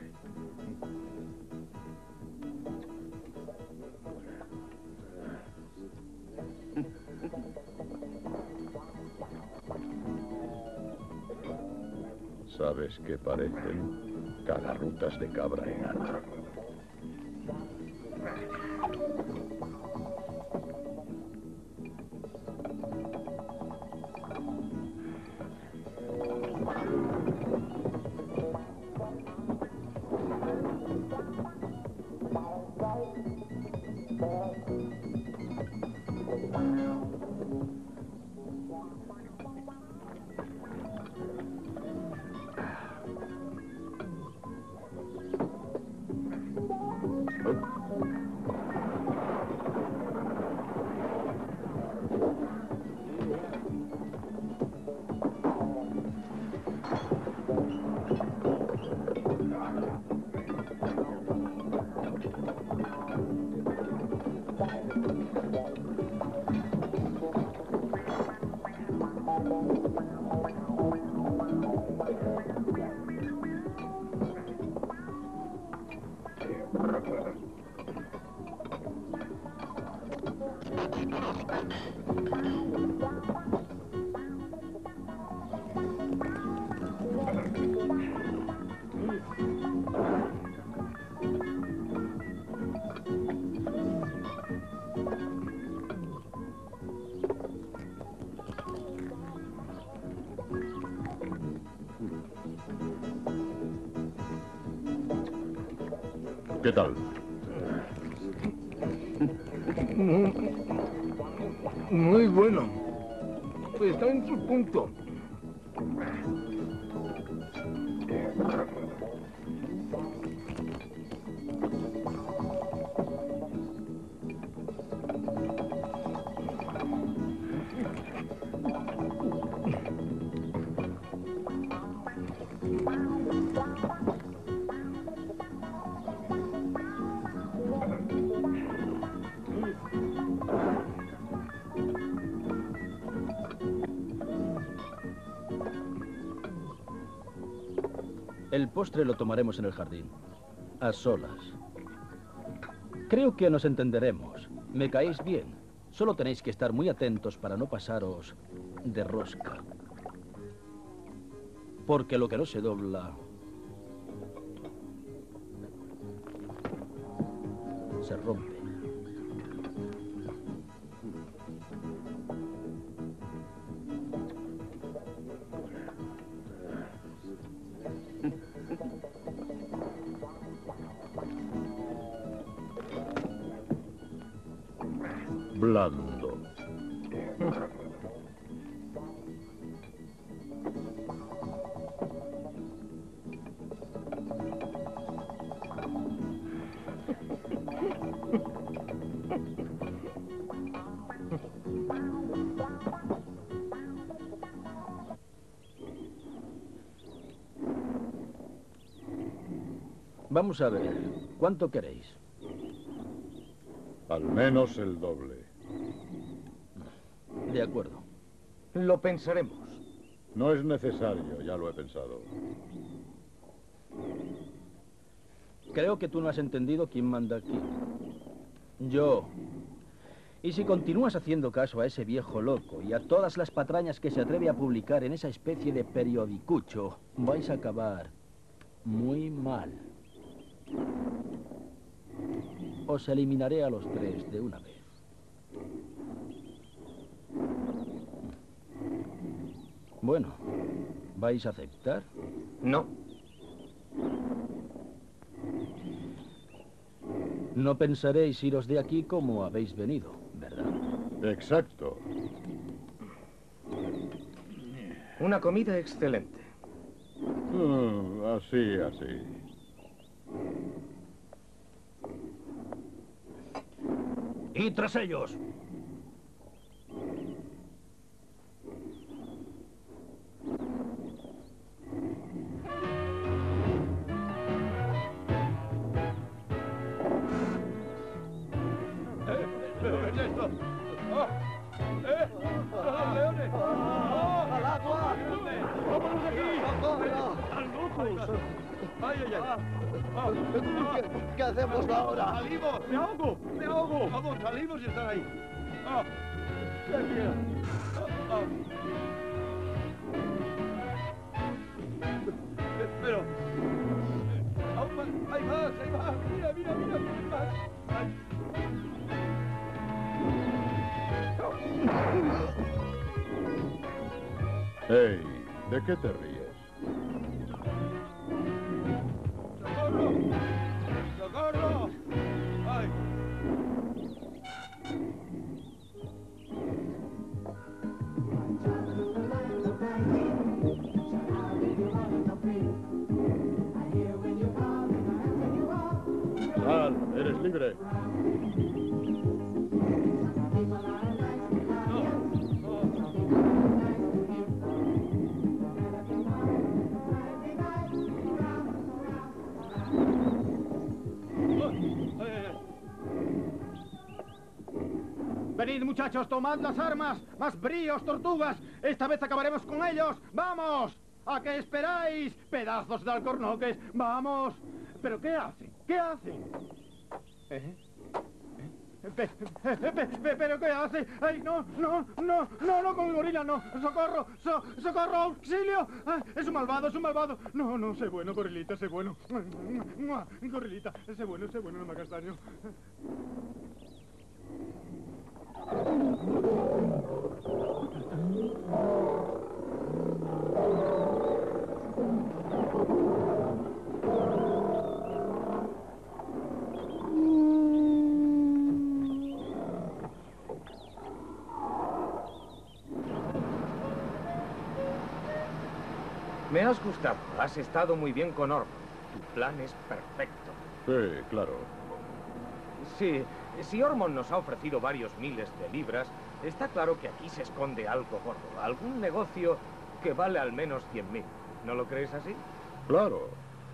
S6: ¿Sabes qué parecen? Cagarrutas de cabra enana. ¿Qué tal?
S19: Muy bueno. Está en su punto.
S10: El postre lo tomaremos en el jardín, a solas. Creo que nos entenderemos. Me caéis bien. Solo tenéis que estar muy atentos para no pasaros de rosca. Porque lo que no se dobla se rompe.
S6: Blando.
S10: Vamos a ver, ¿cuánto queréis?
S6: Al menos el doble.
S10: De acuerdo.
S8: Lo pensaremos.
S6: No es necesario, ya lo he pensado.
S10: Creo que tú no has entendido quién manda aquí. Yo. Y si continúas haciendo caso a ese viejo loco y a todas las patrañas que se atreve a publicar en esa especie de periodicucho, vais a acabar muy mal. Os eliminaré a los tres de una vez. Bueno, ¿vais a aceptar?
S8: No.
S10: No pensaréis iros de aquí como habéis venido, ¿verdad?
S6: Exacto.
S8: Una comida excelente.
S2: Mm, así, así.
S10: Y tras ellos.
S12: ¿Pero qué es esto? ¡Oh! ¡Eh! ¡Los leones! ¡Oh! ¡Al agua! ¡Vámonos aquí! ¡Están locos! ¡Ay, ay, ay! Oh.
S19: ¿Qué, ¿Qué hacemos ahora?
S12: ¡Salimos! ¡Me ahogo! ¡Me ahogo! ¡Vamos, salimos y están ahí! ¡Oh! ¡Qué miedo! Oh, oh. Pero... ¡Aún más! ¡Hay más! ¡Hay más! ¡Mira, mira, mira! ¡Hay más! ¡Ay!
S2: Hey, ¿de qué te ríes?
S12: ¡Socorro! ¡Socorro! ¡Ay!
S2: Sal, eres libre.
S3: Venid, muchachos, tomad las armas. Más bríos, tortugas. Esta vez acabaremos con ellos. ¡Vamos! ¿A qué esperáis? Pedazos de alcornoques. ¡Vamos! ¿Pero qué hacen? ¿Qué hacen? ¿Eh? Pe, pe, pe, pe, ¿Pero qué hace? ¡Ay, no, no, no, no, no, con el gorila, no! ¡Socorro! So, ¡Socorro! ¡Auxilio! Ay, ¡es un malvado, es un malvado! No, no, sé bueno, gorilita, sé bueno. Gorilita, sé bueno, sé bueno, no me hagas daño.
S8: Me has gustado. Has estado muy bien con Ormond. Tu plan es perfecto.
S2: Sí, claro.
S8: Sí, si Ormond nos ha ofrecido varios miles de libras, está claro que aquí se esconde algo gordo. Algún negocio que vale al menos cien mil. ¿No lo crees así?
S2: Claro.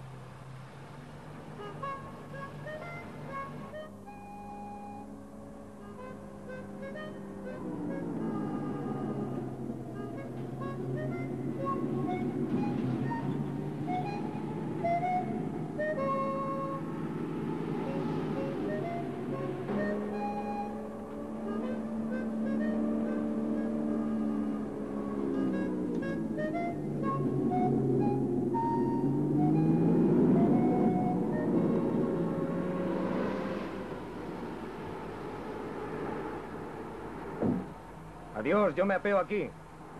S8: Adiós, yo me apeo aquí.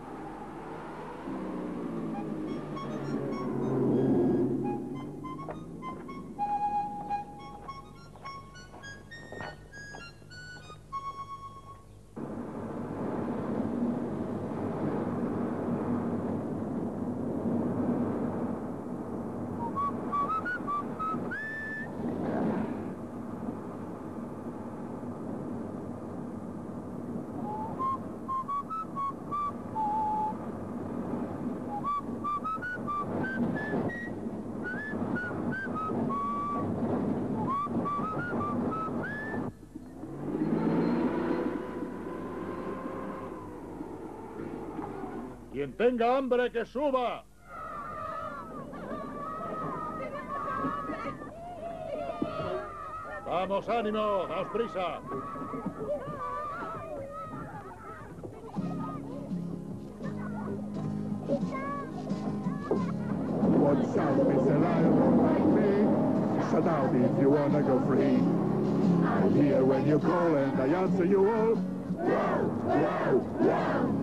S2: Quien tenga hambre, que suba. Vamos, ánimo, daos prisa.
S20: What's up, Mister Lion, like me? Shut out if you wanna go free. I'm here when you call and I answer you all. Wow, wow, wow.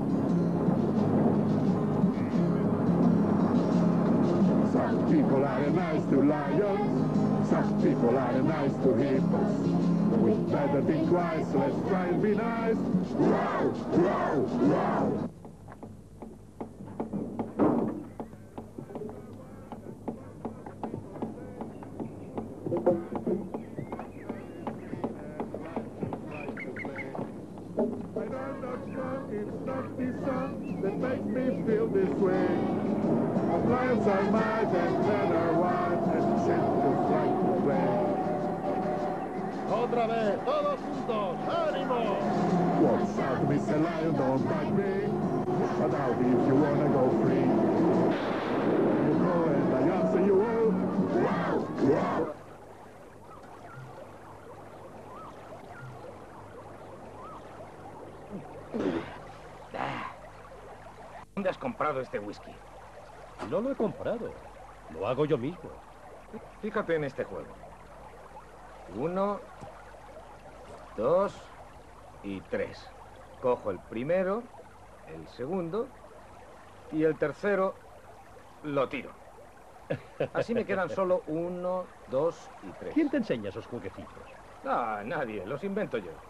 S20: Some people are nice to lions, some people are nice to hippos. We better think twice, let's try and be nice. Wow, wow, wow. the sun that makes me feel this way. The lions are mine and men are white and shit just like the rain.
S2: Otra vez, todos juntos, ánimo.
S20: What's out, Mister Lion, don't bite me. But now if you wanna go free, you call and I answer you all. Wow, wow.
S8: ¿Dónde has comprado este whisky?
S9: No lo he comprado. Lo hago yo mismo.
S8: Fíjate en este juego. Uno, dos y tres. Cojo el primero, el segundo y el tercero lo tiro. Así me quedan solo uno, dos y tres.
S9: ¿Quién te enseña esos jueguecitos?
S8: Ah, nadie. Los invento yo.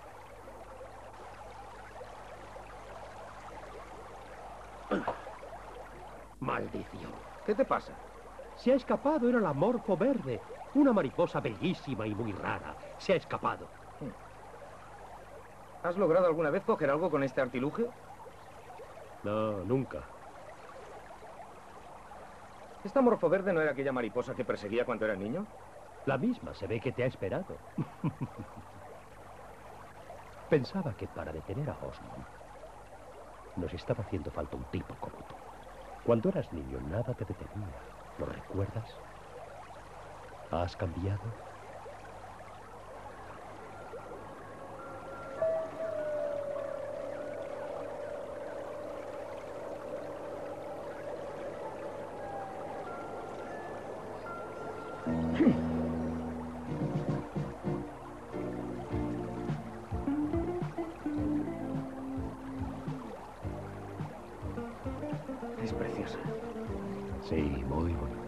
S9: Maldición.
S8: ¿Qué te pasa?
S9: Se ha escapado, era la morfo verde. Una mariposa bellísima y muy rara. Se ha escapado.
S8: ¿Has logrado alguna vez coger algo con este artilugio?
S9: No, nunca.
S8: ¿Esta morfo verde no era aquella mariposa que perseguía cuando era niño?
S9: La misma, se ve que te ha esperado. Pensaba que para detener a Osmond nos estaba haciendo falta un tipo como tú. Cuando eras niño nada te detenía. ¿Lo recuerdas? ¿Has cambiado?
S8: Es preciosa.
S9: Sí, muy bonita.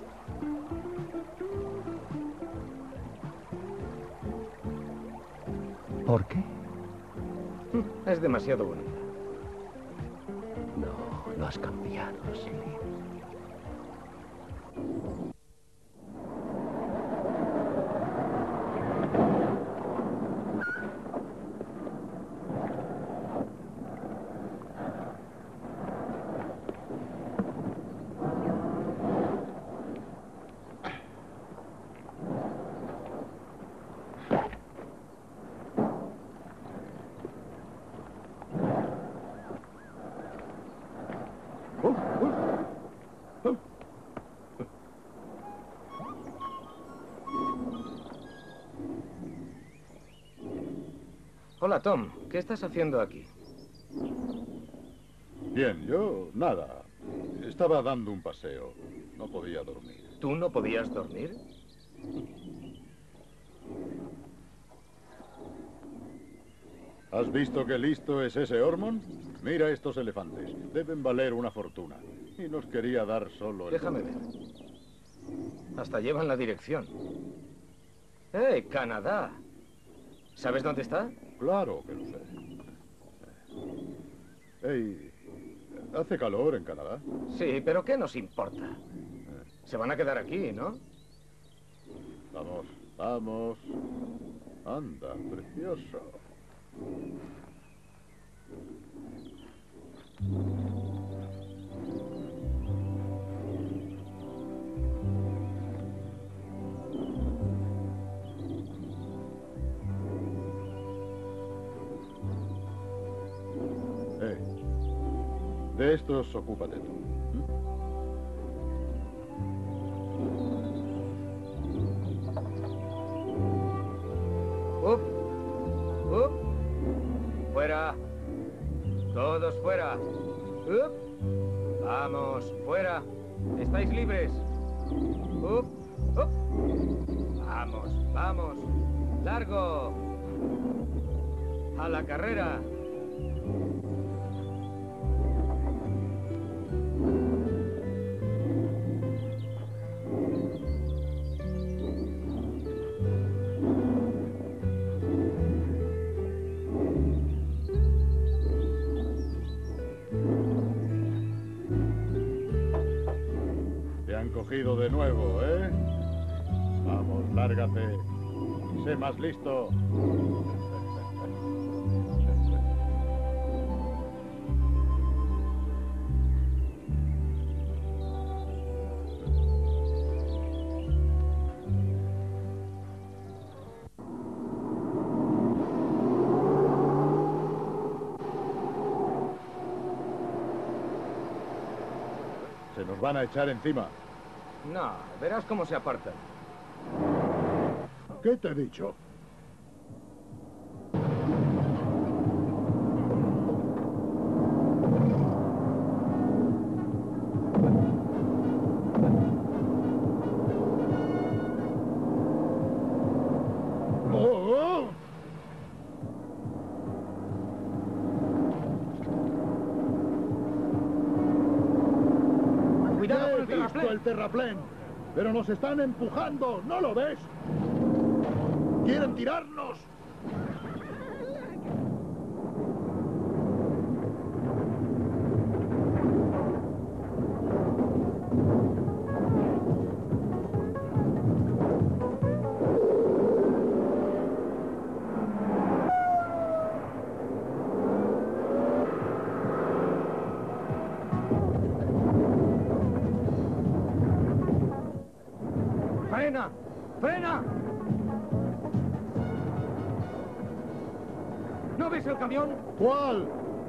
S9: ¿Por qué?
S8: Es demasiado bonita.
S9: No, no has cambiado, sí.
S8: Hola, Tom. ¿Qué estás haciendo aquí?
S2: Bien, yo nada. Estaba dando un paseo. No podía dormir.
S8: ¿Tú no podías dormir?
S2: ¿Has visto qué listo es ese Ormond? Mira estos elefantes. Deben valer una fortuna. Y nos quería dar solo el...
S8: Déjame ver. Hasta llevan la dirección. ¡Eh, Canadá! ¿Sabes dónde está?
S2: Claro que lo sé. Hey, ¿hace calor en Canadá?
S8: Sí, pero ¿qué nos importa? Se van a quedar aquí, ¿no?
S2: Vamos, vamos. Anda, precioso. Eh, de estos ocúpate tú.
S8: ¡Up! ¡Up! ¡Fuera! ¡Todos fuera! ¡Up! ¡Vamos, fuera! ¡Estáis libres! ¡Up! ¡Up! ¡Vamos, vamos! ¡Largo! ¡A la carrera!
S2: Te han cogido de nuevo, ¿eh? Vamos, lárgate. Sé más listo. Nos van a echar encima.
S8: No, verás cómo se apartan.
S2: ¿Qué te he dicho?
S14: Cuidado con el
S2: He visto
S14: terraplén.
S2: el terraplén, pero nos están empujando, ¿no lo ves? ¡Quieren tirarnos!
S8: ¡Frena! ¡Frena! ¿No ves el camión?
S2: ¿Cuál?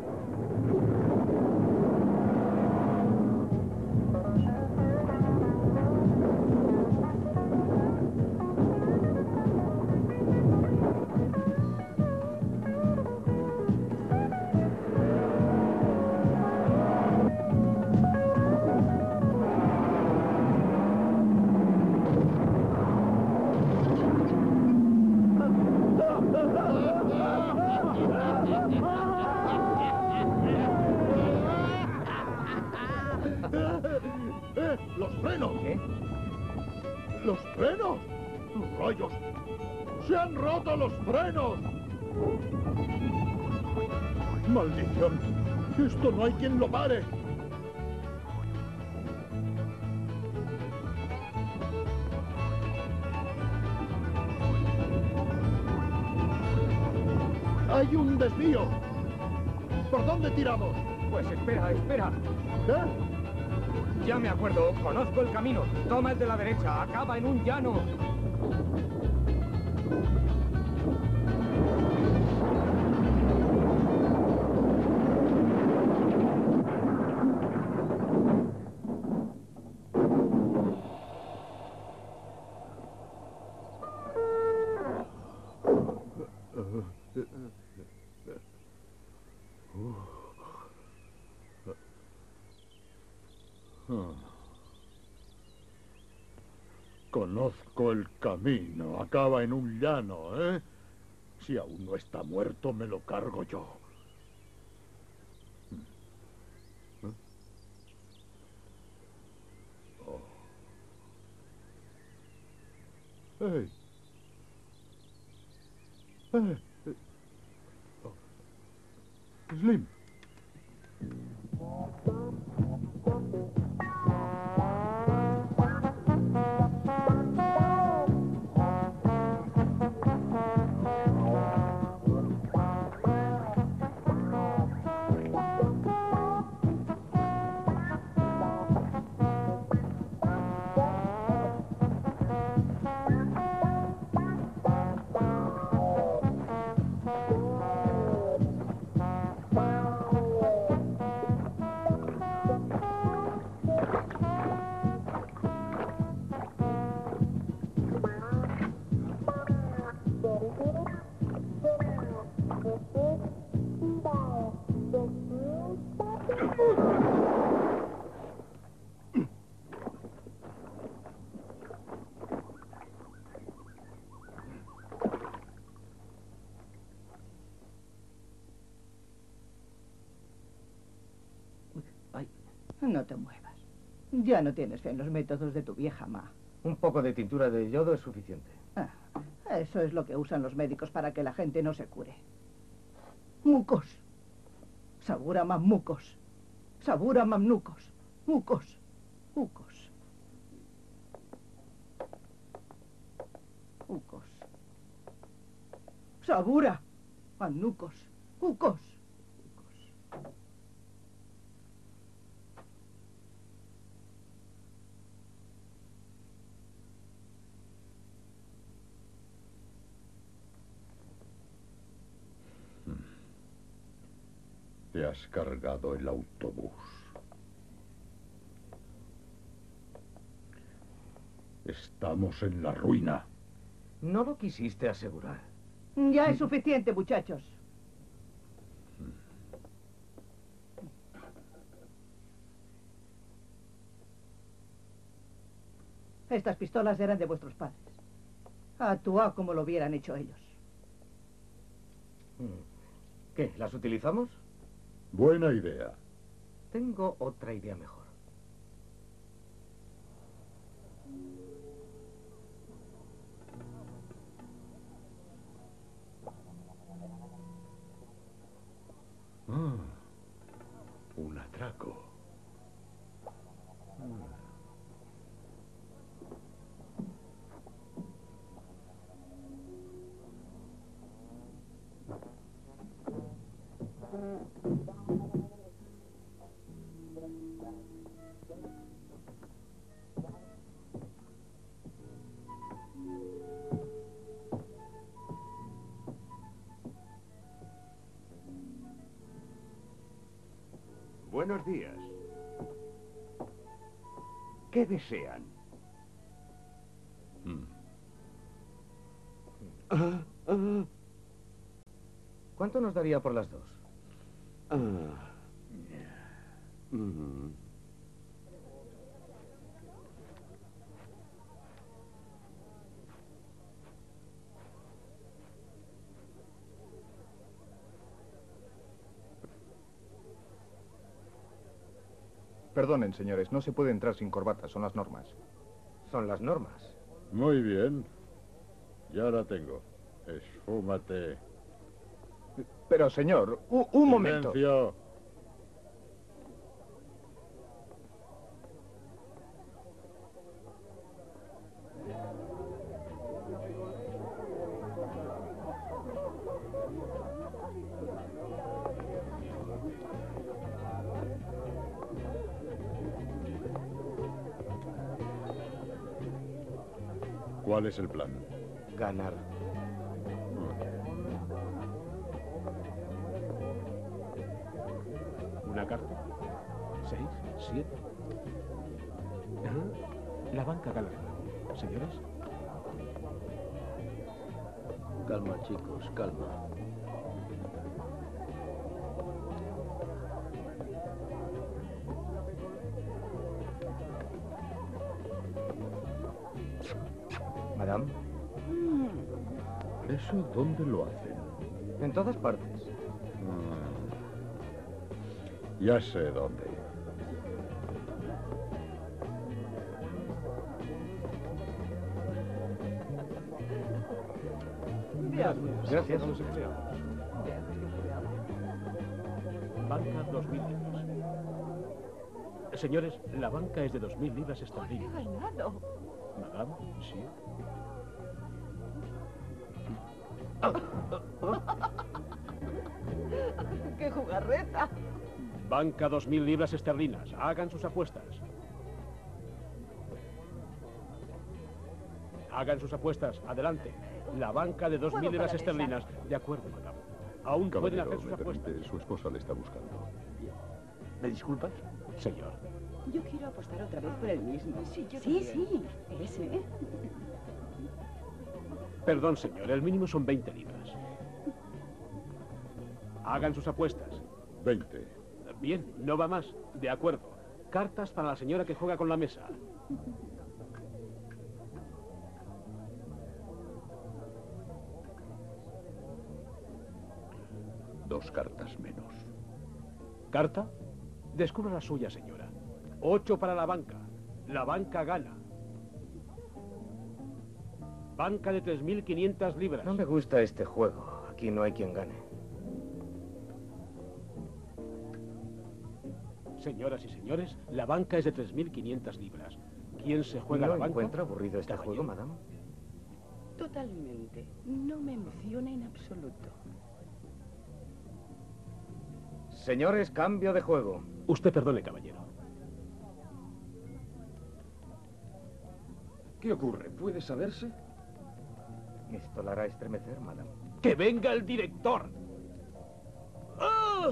S2: ¡Eh! ¡Los frenos!
S8: ¿Qué?
S2: ¡Los frenos! ¡Rayos! ¡Se han roto los frenos! ¡Maldición! ¡Esto no hay quien lo pare! ¡Hay un desvío! ¿Por dónde tiramos?
S8: Pues espera, espera.
S2: ¿Eh?
S8: Ya me acuerdo, conozco el camino. Toma el de la derecha, acaba en un llano.
S2: Conozco el camino. Acaba en un llano, ¿eh? Si aún no está muerto, me lo cargo yo. ¿Eh? Oh. ¡Ey! ¡Eh! eh. Oh. Slim.
S5: No te muevas. Ya no tienes fe en los métodos de tu vieja ma.
S8: Un poco de tintura de yodo es suficiente.
S5: Ah, eso es lo que usan los médicos para que la gente no se cure. Mucos. Sabura mamucos. Sabura mamnucos. Mucos. Mucos. Mucos. Sabura. Manucos. Mucos.
S6: Te has cargado el autobús. Estamos en la ruina.
S8: No lo quisiste asegurar.
S5: Ya es suficiente, muchachos. Estas pistolas eran de vuestros padres. Actuad como lo hubieran hecho ellos.
S8: ¿Qué? ¿Las utilizamos?
S6: Buena idea.
S8: Tengo otra idea mejor.
S1: Ah, un atraco.
S16: Buenos días. ¿Qué desean?
S8: Mm. ¿Cuánto nos daría por las dos?
S16: Ah. Mm.
S21: Perdonen, señores, no se puede entrar sin corbata, son las normas.
S8: Son las normas.
S6: Muy bien. Ya la tengo. Esfúmate.
S21: Pero, señor, un, un momento.
S6: Silencio. ¿Cuál es el plan?
S8: Ganar.
S22: Una carta. Seis, siete. Ajá. La banca gana. Señores.
S10: Calma, chicos, calma.
S8: Madame.
S6: ¿Eso dónde lo hacen?
S8: En todas partes.
S6: Mm. Ya sé dónde.
S8: Gracias.
S22: Banca dos mil libras. Señores, la banca es de dos mil libras esterlinas.
S5: ¡He ganado!
S22: Madame, sí.
S5: ¡Qué jugarreta!
S22: Banca dos mil libras esterlinas. Hagan sus apuestas. Hagan sus apuestas. Adelante. La banca de dos mil libras
S5: pagar
S22: esterlinas. De acuerdo, madame. Aún pueden
S6: Caballero,
S22: hacer sus
S6: me
S22: apuestas.
S6: permite, su esposa le está buscando.
S1: ¿Me disculpas?
S22: Señor.
S13: Yo quiero apostar otra vez por el mismo. Sí, yo Sí, también. sí, ese.
S22: Perdón, señor. El mínimo son veinte libras. Hagan sus apuestas.
S6: veinte.
S22: Bien, no va más. De acuerdo. Cartas para la señora que juega con la mesa.
S6: Dos cartas menos.
S22: ¿Carta? Descubra la suya, señora. Ocho para la banca. La banca gana. Banca de tres mil quinientas libras.
S8: No me gusta este juego. Aquí no hay quien gane.
S22: Señoras y señores, la banca es de tres mil quinientas libras. ¿Quién se juega
S8: ¿No
S22: la banca?
S8: encuentra aburrido este
S22: Caballero.
S8: juego, madame?
S13: Totalmente. No me emociona en absoluto.
S8: Señores, cambio de juego.
S22: Usted perdone, caballero.
S11: ¿Qué ocurre? ¿Puede saberse?
S8: Esto la hará estremecer, madame.
S22: ¡Que venga el director! ¡Ah!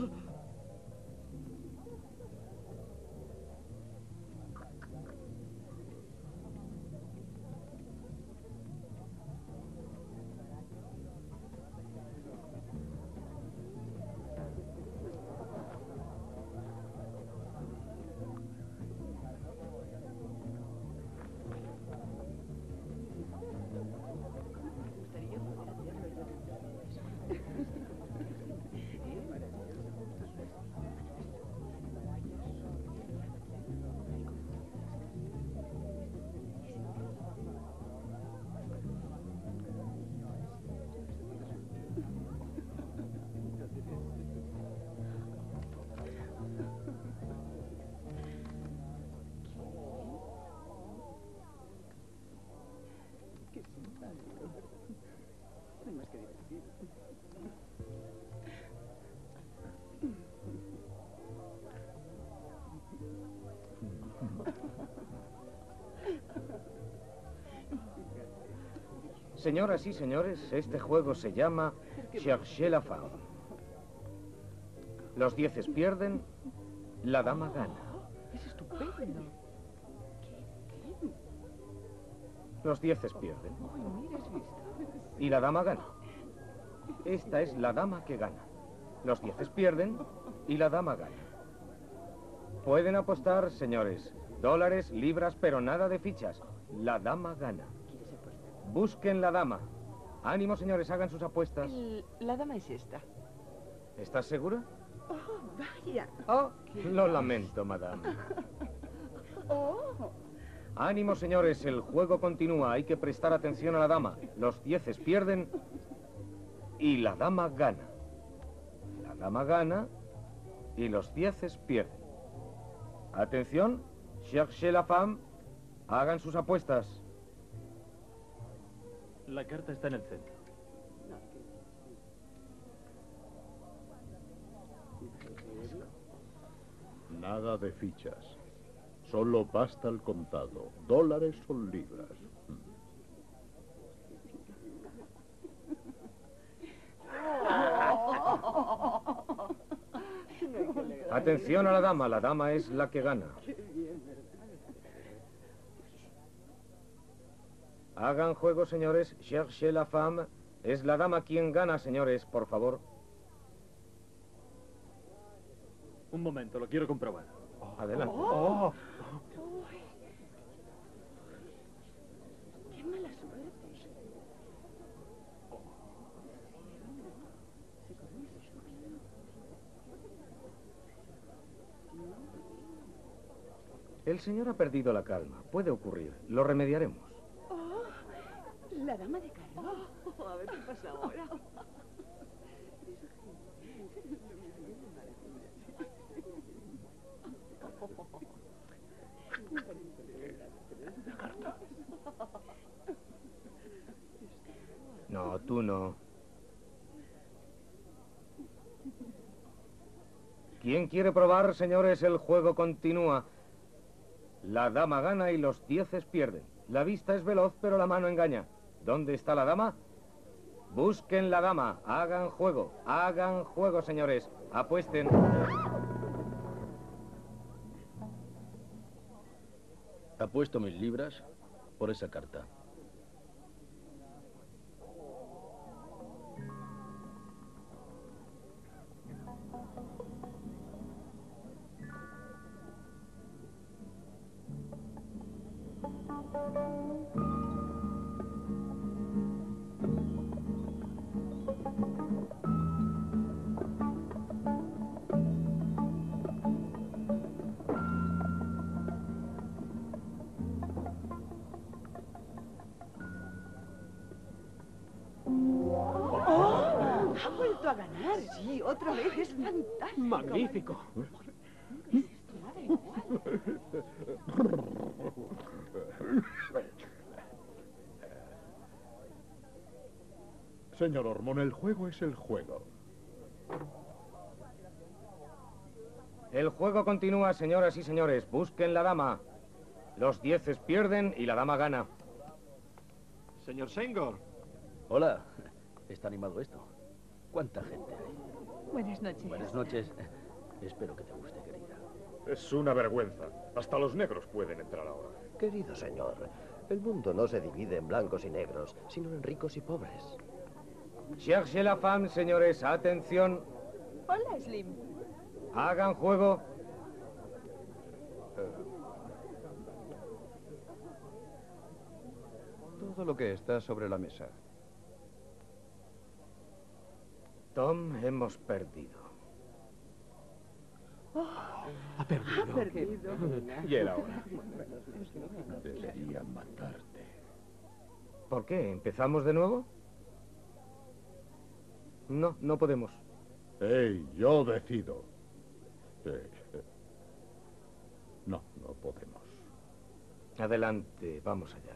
S8: Señoras y señores, este juego se llama Cherchez la femme. Los dieces pierden, la dama gana.
S13: Es estupendo.
S8: Los dieces pierden
S13: Ay, mira, has visto.
S8: y la dama gana. Esta es la dama que gana. Los dieces pierden y la dama gana. Pueden apostar, señores. Dólares, libras, pero nada de fichas. La dama gana. Busquen la dama. Ánimo, señores, hagan sus apuestas.
S13: El- la dama es esta.
S8: ¿Estás segura?
S13: Oh, vaya.
S8: Oh, lo lamento, madame.
S13: Oh.
S8: Ánimo, señores, el juego continúa. Hay que prestar atención a la dama. Los dieces pierden y la dama gana. La dama gana y los dieces pierden. Atención, cherchez la femme. Hagan sus apuestas.
S4: La carta está en el centro.
S6: Nada de fichas. Solo pasta al contado. Dólares o libras.
S8: Atención a la dama. La dama es la que gana. Hagan juego, señores. Cherchez la femme. Es la dama quien gana, señores, por favor.
S4: Un momento, lo quiero comprobar.
S8: Adelante.
S13: Oh. Qué mala suerte.
S8: El señor ha perdido la calma. Puede ocurrir. Lo remediaremos.
S13: Oh, la dama de Carlos. Oh, a ver qué pasa ahora.
S8: No, tú no. ¿Quién quiere probar, señores? El juego continúa. La dama gana y los dieces pierden. La vista es veloz, pero la mano engaña. ¿Dónde está la dama? Busquen la dama. Hagan juego. Hagan juego, señores. Apuesten.
S10: Apuesto mil libras por esa carta.
S13: Oh, ha vuelto a ganar. Sí, otra vez. Es fantástico.
S22: Magnífico.
S6: Señor Ormond, el juego es el juego.
S8: El juego continúa, señoras y señores. Busquen la dama. Los dieces pierden y la dama gana.
S22: Señor Sengor.
S10: Hola. Está animado esto. ¿Cuánta gente hay?
S13: Buenas noches.
S10: Buenas noches. Espero que te guste, querida.
S11: Es una vergüenza. Hasta los negros pueden entrar ahora.
S7: Querido señor, el mundo no se divide en blancos y negros, sino en ricos y pobres.
S8: Cherchez la femme, señores. Atención.
S18: Hola, Slim.
S8: Hagan juego.
S16: Todo lo que está sobre la mesa.
S8: Tom, hemos perdido.
S22: Ha perdido.
S13: Ha perdido.
S22: Y él ahora.
S6: Debería matarte.
S8: ¿Por qué? ¿Empezamos de nuevo? No, no podemos.
S6: ¡Ey! Yo decido. Eh, eh. No, no podemos.
S8: Adelante, vamos allá.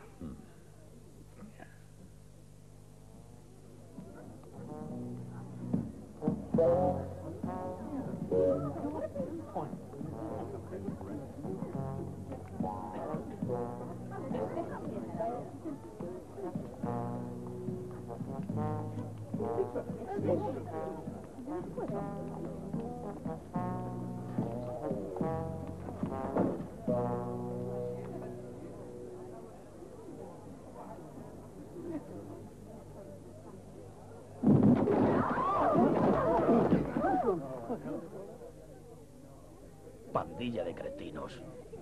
S10: Pandilla de cretinos.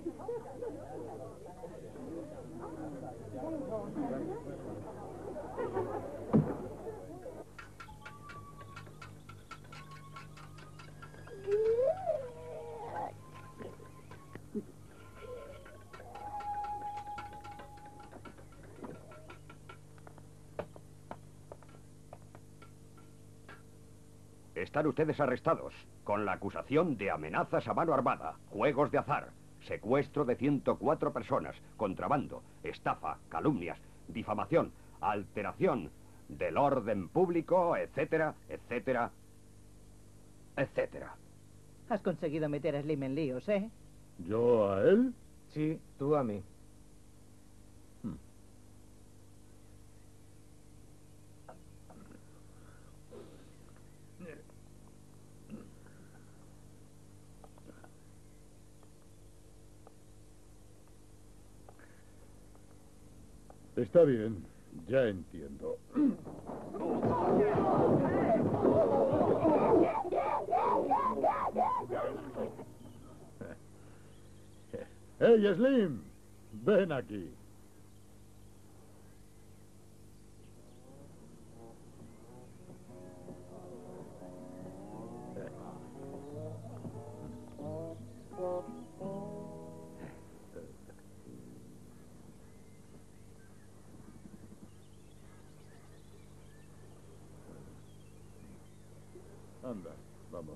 S16: Están ustedes arrestados con la acusación de amenazas a mano armada, juegos de azar, secuestro de ciento cuatro personas, contrabando, estafa, calumnias, difamación, alteración del orden público, etcétera, etcétera, etcétera.
S5: Has conseguido meter a Slim en líos, ¿eh?
S2: ¿Yo a él?
S8: Sí, tú a mí.
S2: Está bien, ya entiendo. ¡Hey, Slim! Ven aquí. Anda, vamos.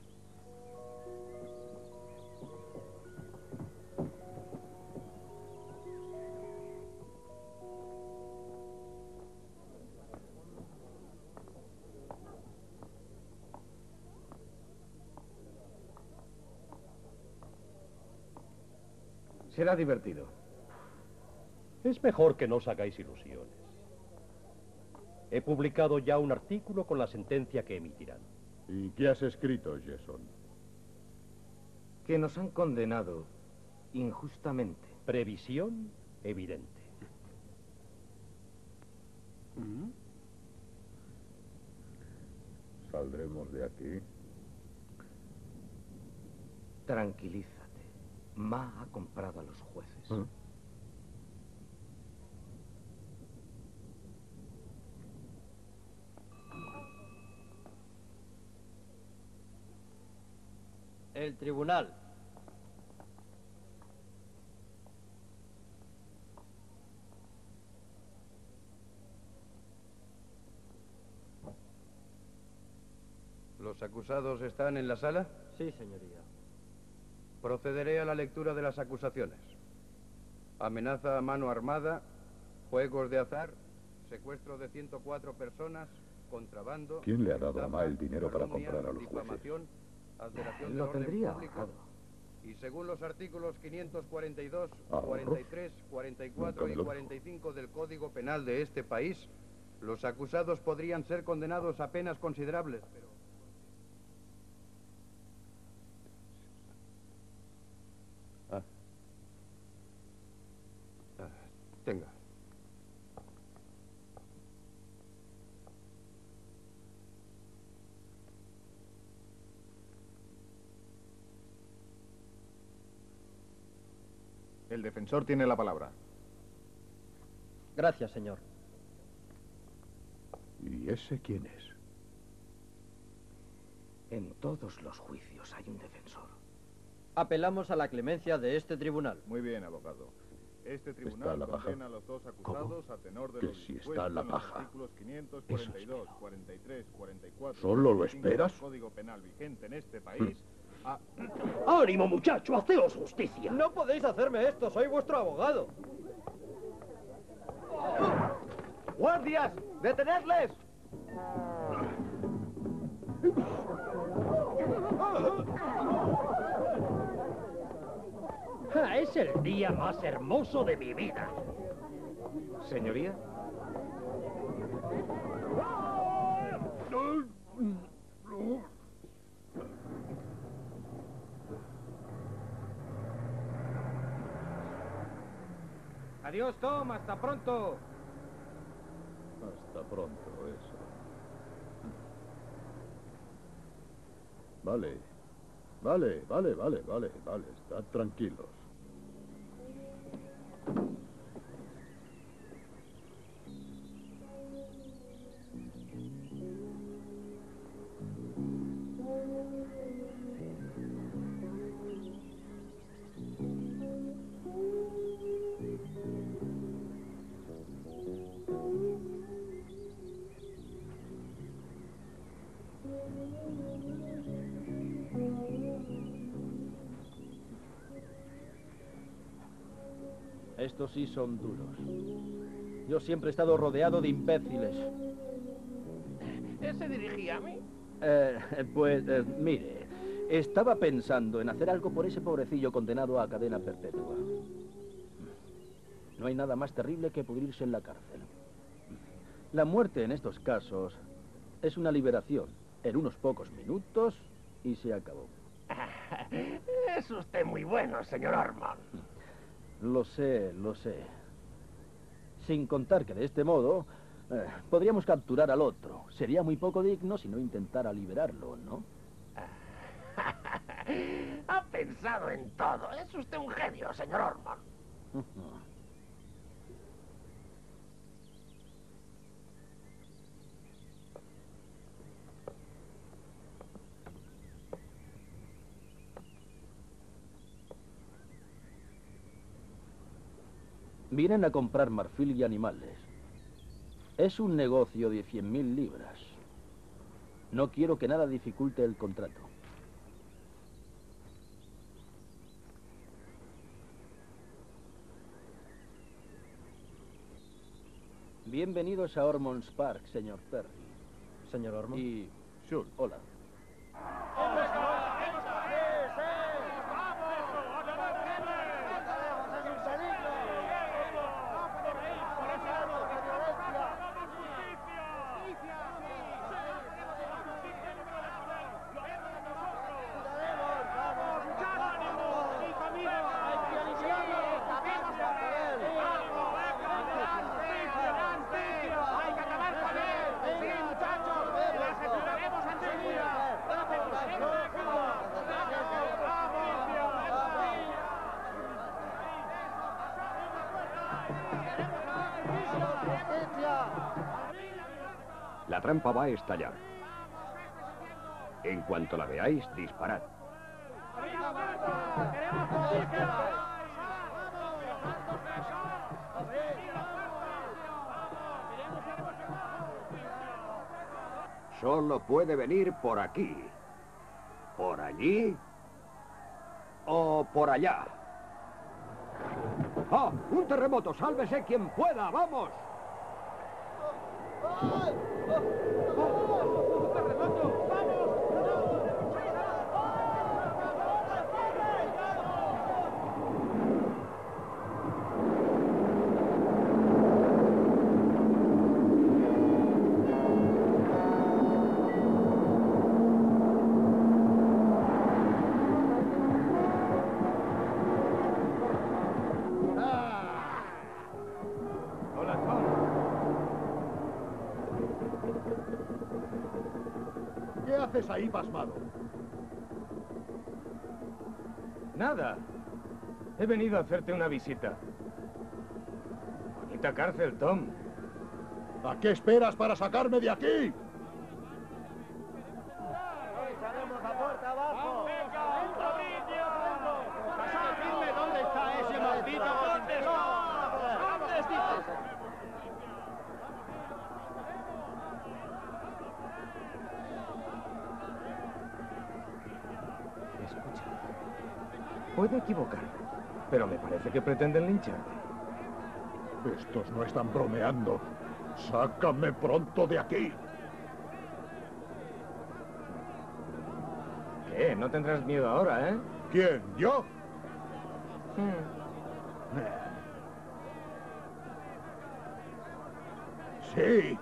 S8: Será divertido.
S9: Es mejor que no os hagáis ilusiones. He publicado ya un artículo con la sentencia que emitirán.
S2: ¿Y qué has escrito, Jason?
S8: Que nos han condenado injustamente.
S9: Previsión evidente.
S6: ¿Saldremos de aquí?
S8: Tranquilízate. Ma ha comprado a los jueces.
S6: ¿Eh?
S15: El tribunal.
S1: ¿Los acusados están en la sala?
S15: Sí, señoría.
S1: Procederé a la lectura de las acusaciones. Amenaza a mano armada, juegos de azar, secuestro de ciento cuatro personas, contrabando...
S6: ¿Quién le ha dado a
S1: estafa,
S6: Ma el dinero para
S1: calumnia,
S6: comprar a los jueces?
S1: difamación, alteración
S8: Lo
S1: del orden
S8: tendría
S1: público,
S8: ahorrado.
S1: y según los artículos quinientos cuarenta y dos,
S6: ¿Ahorro?
S1: cuarenta y tres, cuarenta y cuatro
S6: Nunca me
S1: y
S6: lo
S1: cuarenta y cinco del Código Penal de este país, los acusados podrían ser condenados a penas considerables, pero... Ah. Ah, tenga.
S21: El defensor tiene la palabra.
S15: Gracias, señor.
S6: ¿Y ese quién es?
S8: En todos los juicios hay un defensor.
S15: Apelamos a la clemencia de este tribunal.
S21: Muy bien, abogado. Este
S6: Está
S21: tribunal
S6: la paja.
S21: condena a los dos acusados a tenor de
S6: Que
S21: lo
S6: si
S21: dispuesto
S6: está la
S21: en los
S6: paja.
S21: artículos quinientos cuarenta y dos, cuarenta y tres, cuarenta y cuatro...
S6: ¿Solo lo
S21: cuarenta y cinco
S6: esperas?
S21: del Código Penal vigente en este país... a-
S9: ¡Ánimo, muchacho! ¡Haceos justicia!
S15: No podéis hacerme esto, soy vuestro abogado.
S8: ¡Guardias! ¡Detenedles!
S9: Ah, es el día más hermoso de mi vida.
S8: Señoría. Adiós, Tom. Hasta pronto.
S2: Hasta pronto, eso. Vale. Vale, vale, vale, vale, vale. Estad tranquilos.
S10: Estos sí son duros. Yo siempre he estado rodeado de imbéciles.
S17: ¿Se dirigía a mí?
S10: Eh, pues, eh, mire, estaba pensando en hacer algo por ese pobrecillo condenado a cadena perpetua. No hay nada más terrible que pudrirse en la cárcel. La muerte en estos casos es una liberación en unos pocos minutos y se acabó.
S17: Es usted muy bueno, señor Ormond.
S10: Lo sé, lo sé. Sin contar que de este modo eh, podríamos capturar al otro. Sería muy poco digno si no intentara liberarlo, ¿no?
S17: Ha pensado en todo. Es usted un genio, señor Ormond.
S10: Vienen a comprar marfil y animales. Es un negocio de cien mil libras. No quiero que nada dificulte el contrato. Bienvenidos a Ormonds Park, señor Perry.
S15: Señor Ormond.
S10: Y... Sure. Hola.
S16: La trampa va a estallar. En cuanto la veáis, disparad. Solo puede venir por aquí, por allí o por allá. ¡Ah! ¡Un terremoto! ¡Sálvese quien pueda! ¡Vamos!
S2: ¿Qué haces ahí, pasmado?
S8: Nada. He venido a hacerte una visita. Bonita cárcel, Tom.
S2: ¿A qué esperas para sacarme de aquí?
S17: ¡Echaremos la puerta abajo! ¡Dime dónde está ese maldito! ¿Dónde está? ¿Dónde está?
S8: Escucha. Puedo equivocarme, pero me parece que pretenden lincharte.
S2: Estos no están bromeando. ¡Sácame pronto de aquí!
S8: ¿Qué? No tendrás miedo ahora, ¿eh?
S2: ¿Quién? ¿Yo? Sí.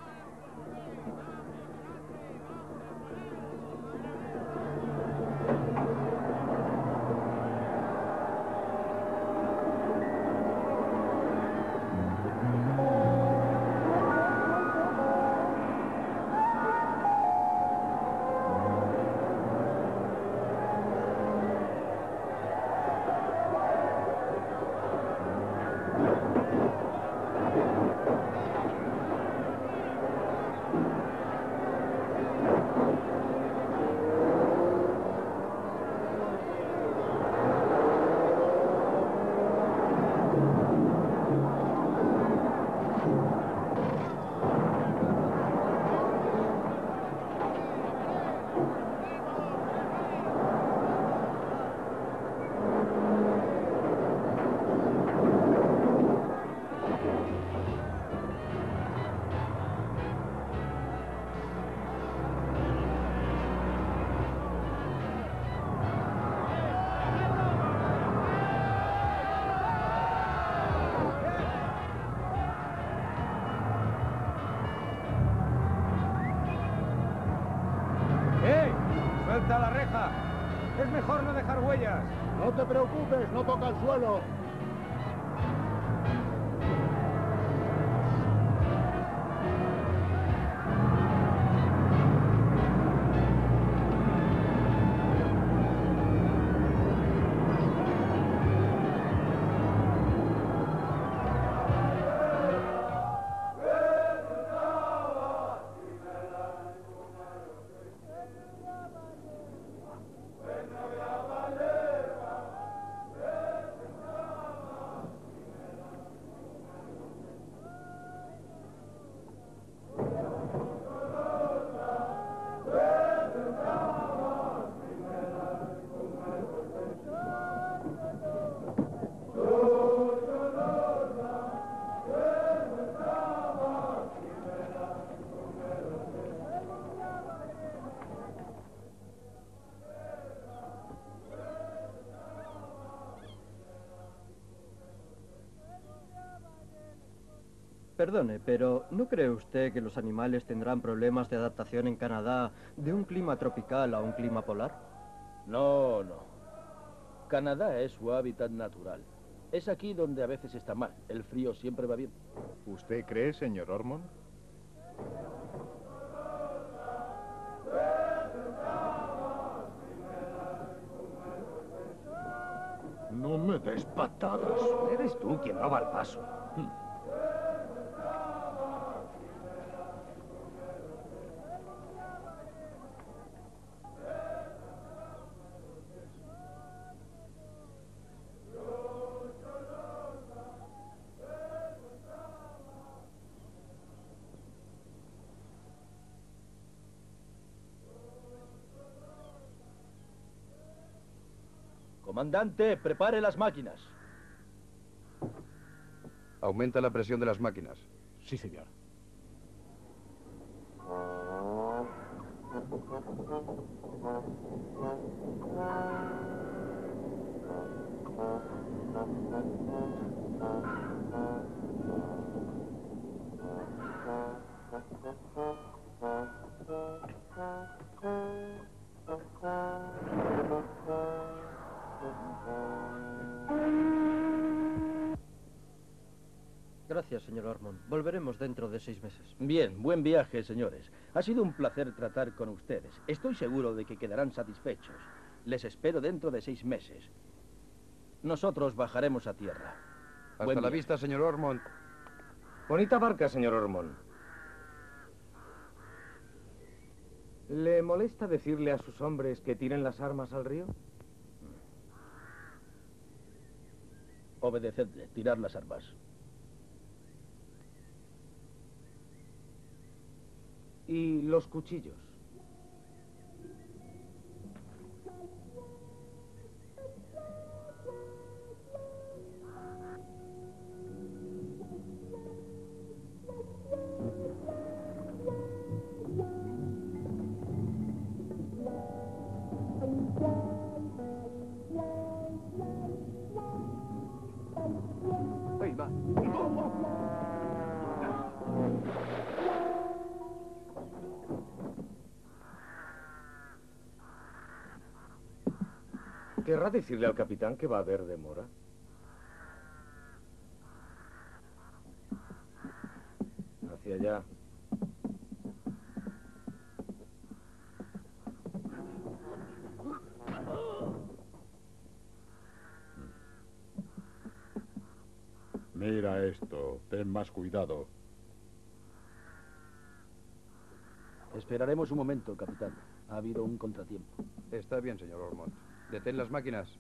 S8: ¡Salta la reja! Es mejor no dejar huellas.
S2: No te preocupes, no toca el suelo.
S15: Perdone, pero ¿no cree usted que los animales tendrán problemas de adaptación en Canadá de un clima tropical a un clima polar?
S10: No, no. Canadá es su hábitat natural. Es aquí donde a veces está mal. El frío siempre va bien.
S21: ¿Usted cree, señor Ormond?
S2: No me des patadas.
S8: Eres tú quien no va al paso.
S10: Comandante, prepare las máquinas.
S1: Aumenta la presión de las máquinas.
S22: Sí, señor.
S15: Gracias, señor Ormond. Volveremos dentro de seis meses.
S10: Bien, buen viaje, señores. Ha sido un placer tratar con ustedes. Estoy seguro de que quedarán satisfechos. Les espero dentro de seis meses. Nosotros bajaremos a tierra.
S1: Hasta
S10: Buen
S1: la
S10: viaje.
S1: vista, señor Ormond.
S8: Bonita barca, señor Ormond. ¿Le molesta decirle a sus hombres que tiren las armas al río?
S10: Obedecedle, tirad las armas.
S8: ¿Y los cuchillos?
S1: Ahí va.
S8: ¿Querrá decirle al capitán que va a haber demora? Hacia allá.
S2: Mira esto, ten más cuidado.
S10: Esperaremos un momento, capitán. Ha habido un contratiempo.
S1: Está bien, señor Ormond. Detén las máquinas.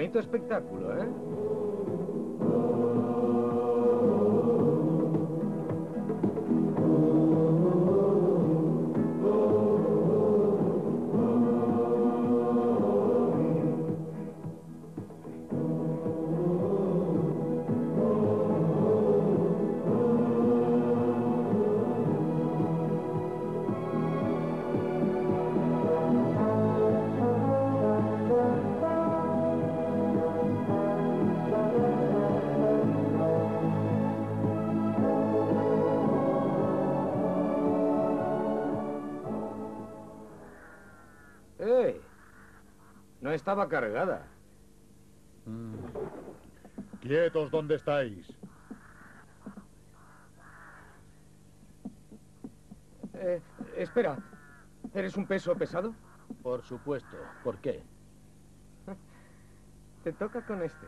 S8: Bonito espectáculo, ¿eh? ¡Eh! No estaba cargada.
S2: Quietos donde estáis.
S8: Eh, espera. ¿Eres un peso pesado?
S10: Por supuesto. ¿Por qué?
S8: Te toca con este.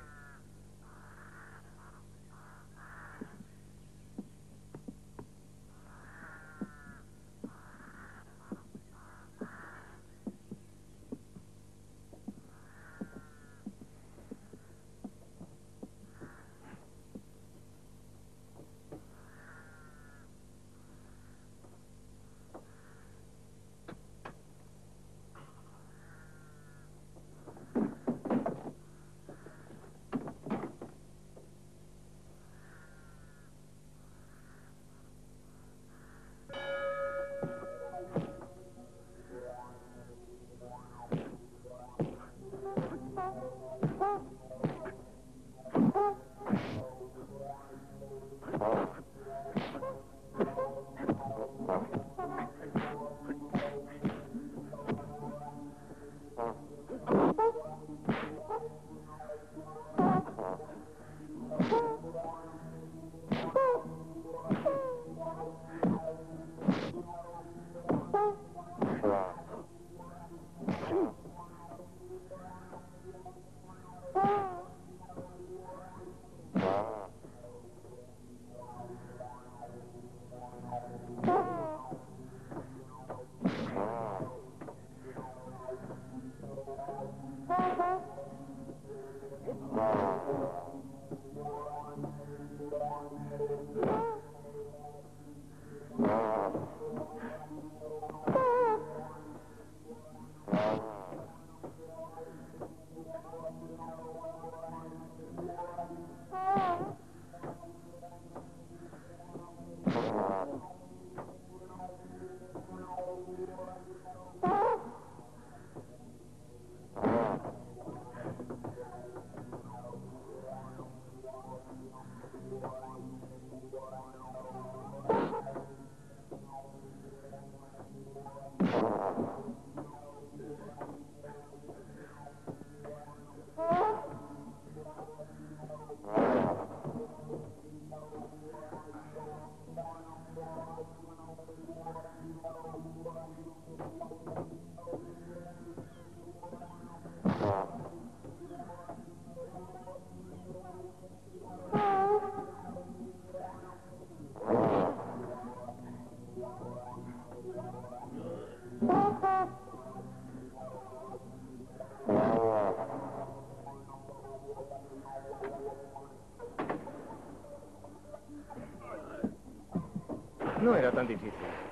S8: No era tan difícil.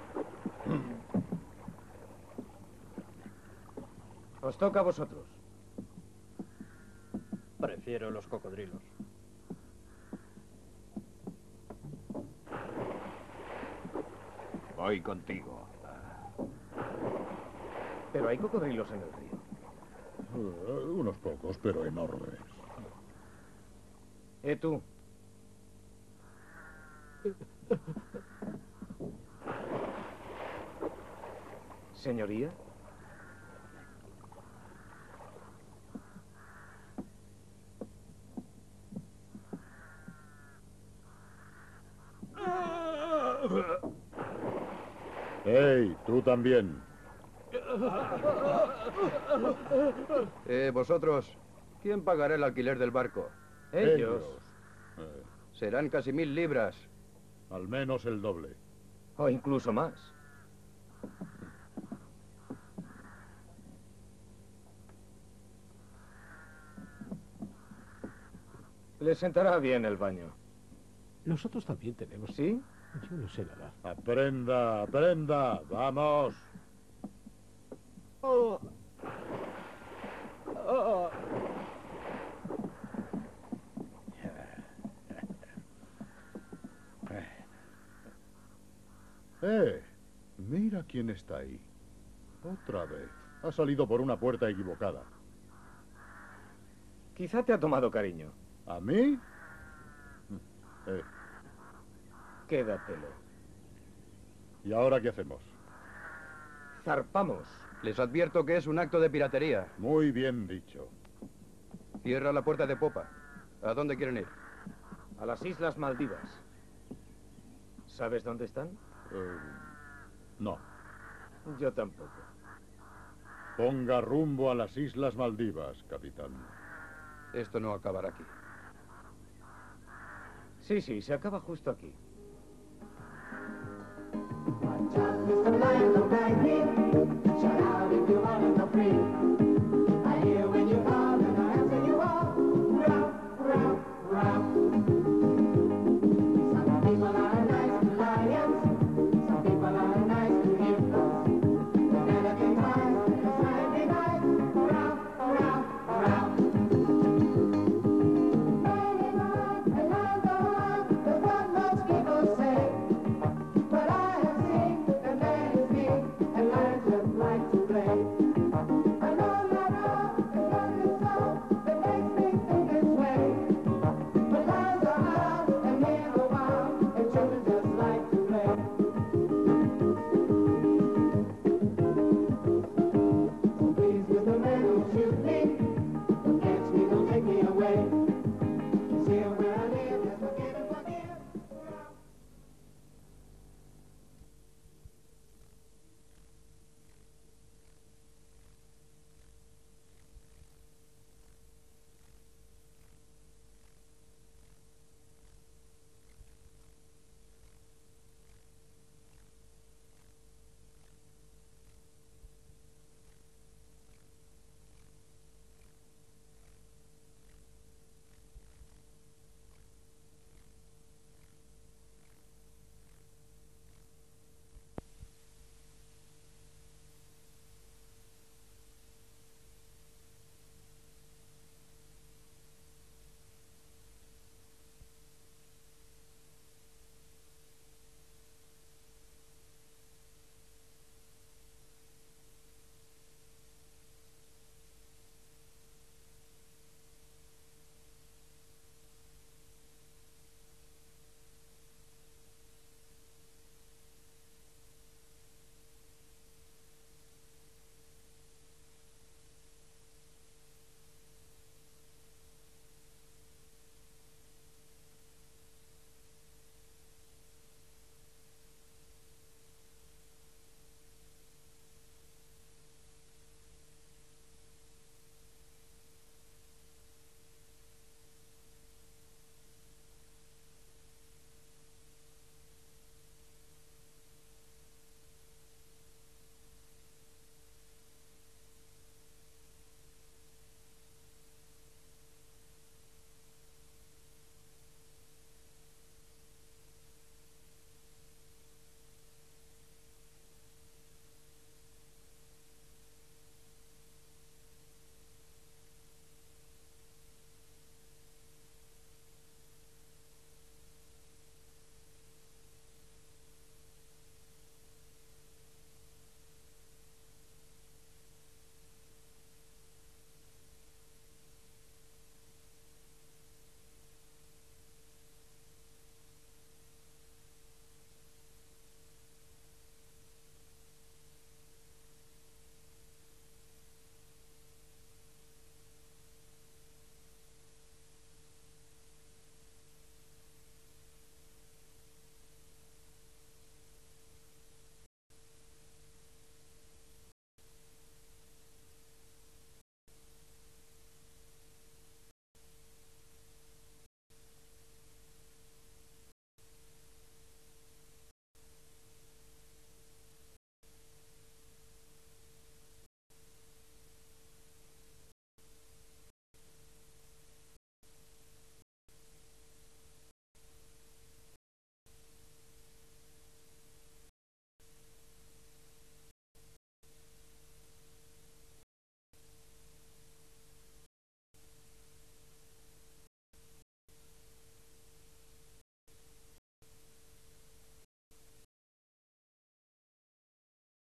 S8: Os toca a vosotros.
S15: Prefiero los cocodrilos.
S16: Voy contigo.
S8: Pero hay cocodrilos en el río.
S2: Uh, unos pocos, pero enormes.
S8: ¿Eh, tú? Señoría.
S2: ¡Hey, tú también!
S1: Eh, vosotros, ¿quién pagará el alquiler del barco?
S8: Ellos.
S2: Eh,
S1: Serán casi mil libras.
S2: al menos el doble.
S8: O incluso más. Le sentará bien el baño.
S22: Nosotros también tenemos...
S8: ¿Sí?
S22: Yo no sé nadar.
S2: Aprenda, aprenda. Vamos.
S22: Oh. Oh.
S6: Eh, mira quién está ahí. Otra vez. Ha salido por una puerta equivocada.
S8: Quizá te ha tomado cariño.
S6: ¿A mí? Eh,
S8: Quédatelo.
S6: ¿y ahora qué hacemos?
S8: Zarpamos.
S1: Les advierto que es un acto de piratería.
S6: Muy bien dicho.
S1: Cierra la puerta de popa. ¿A dónde quieren ir?
S8: A las Islas Maldivas. ¿Sabes dónde están?
S6: Eh, no.
S8: Yo tampoco.
S6: Ponga rumbo a las Islas Maldivas, capitán.
S1: Esto no acabará aquí.
S8: Sí, sí, se acaba justo aquí.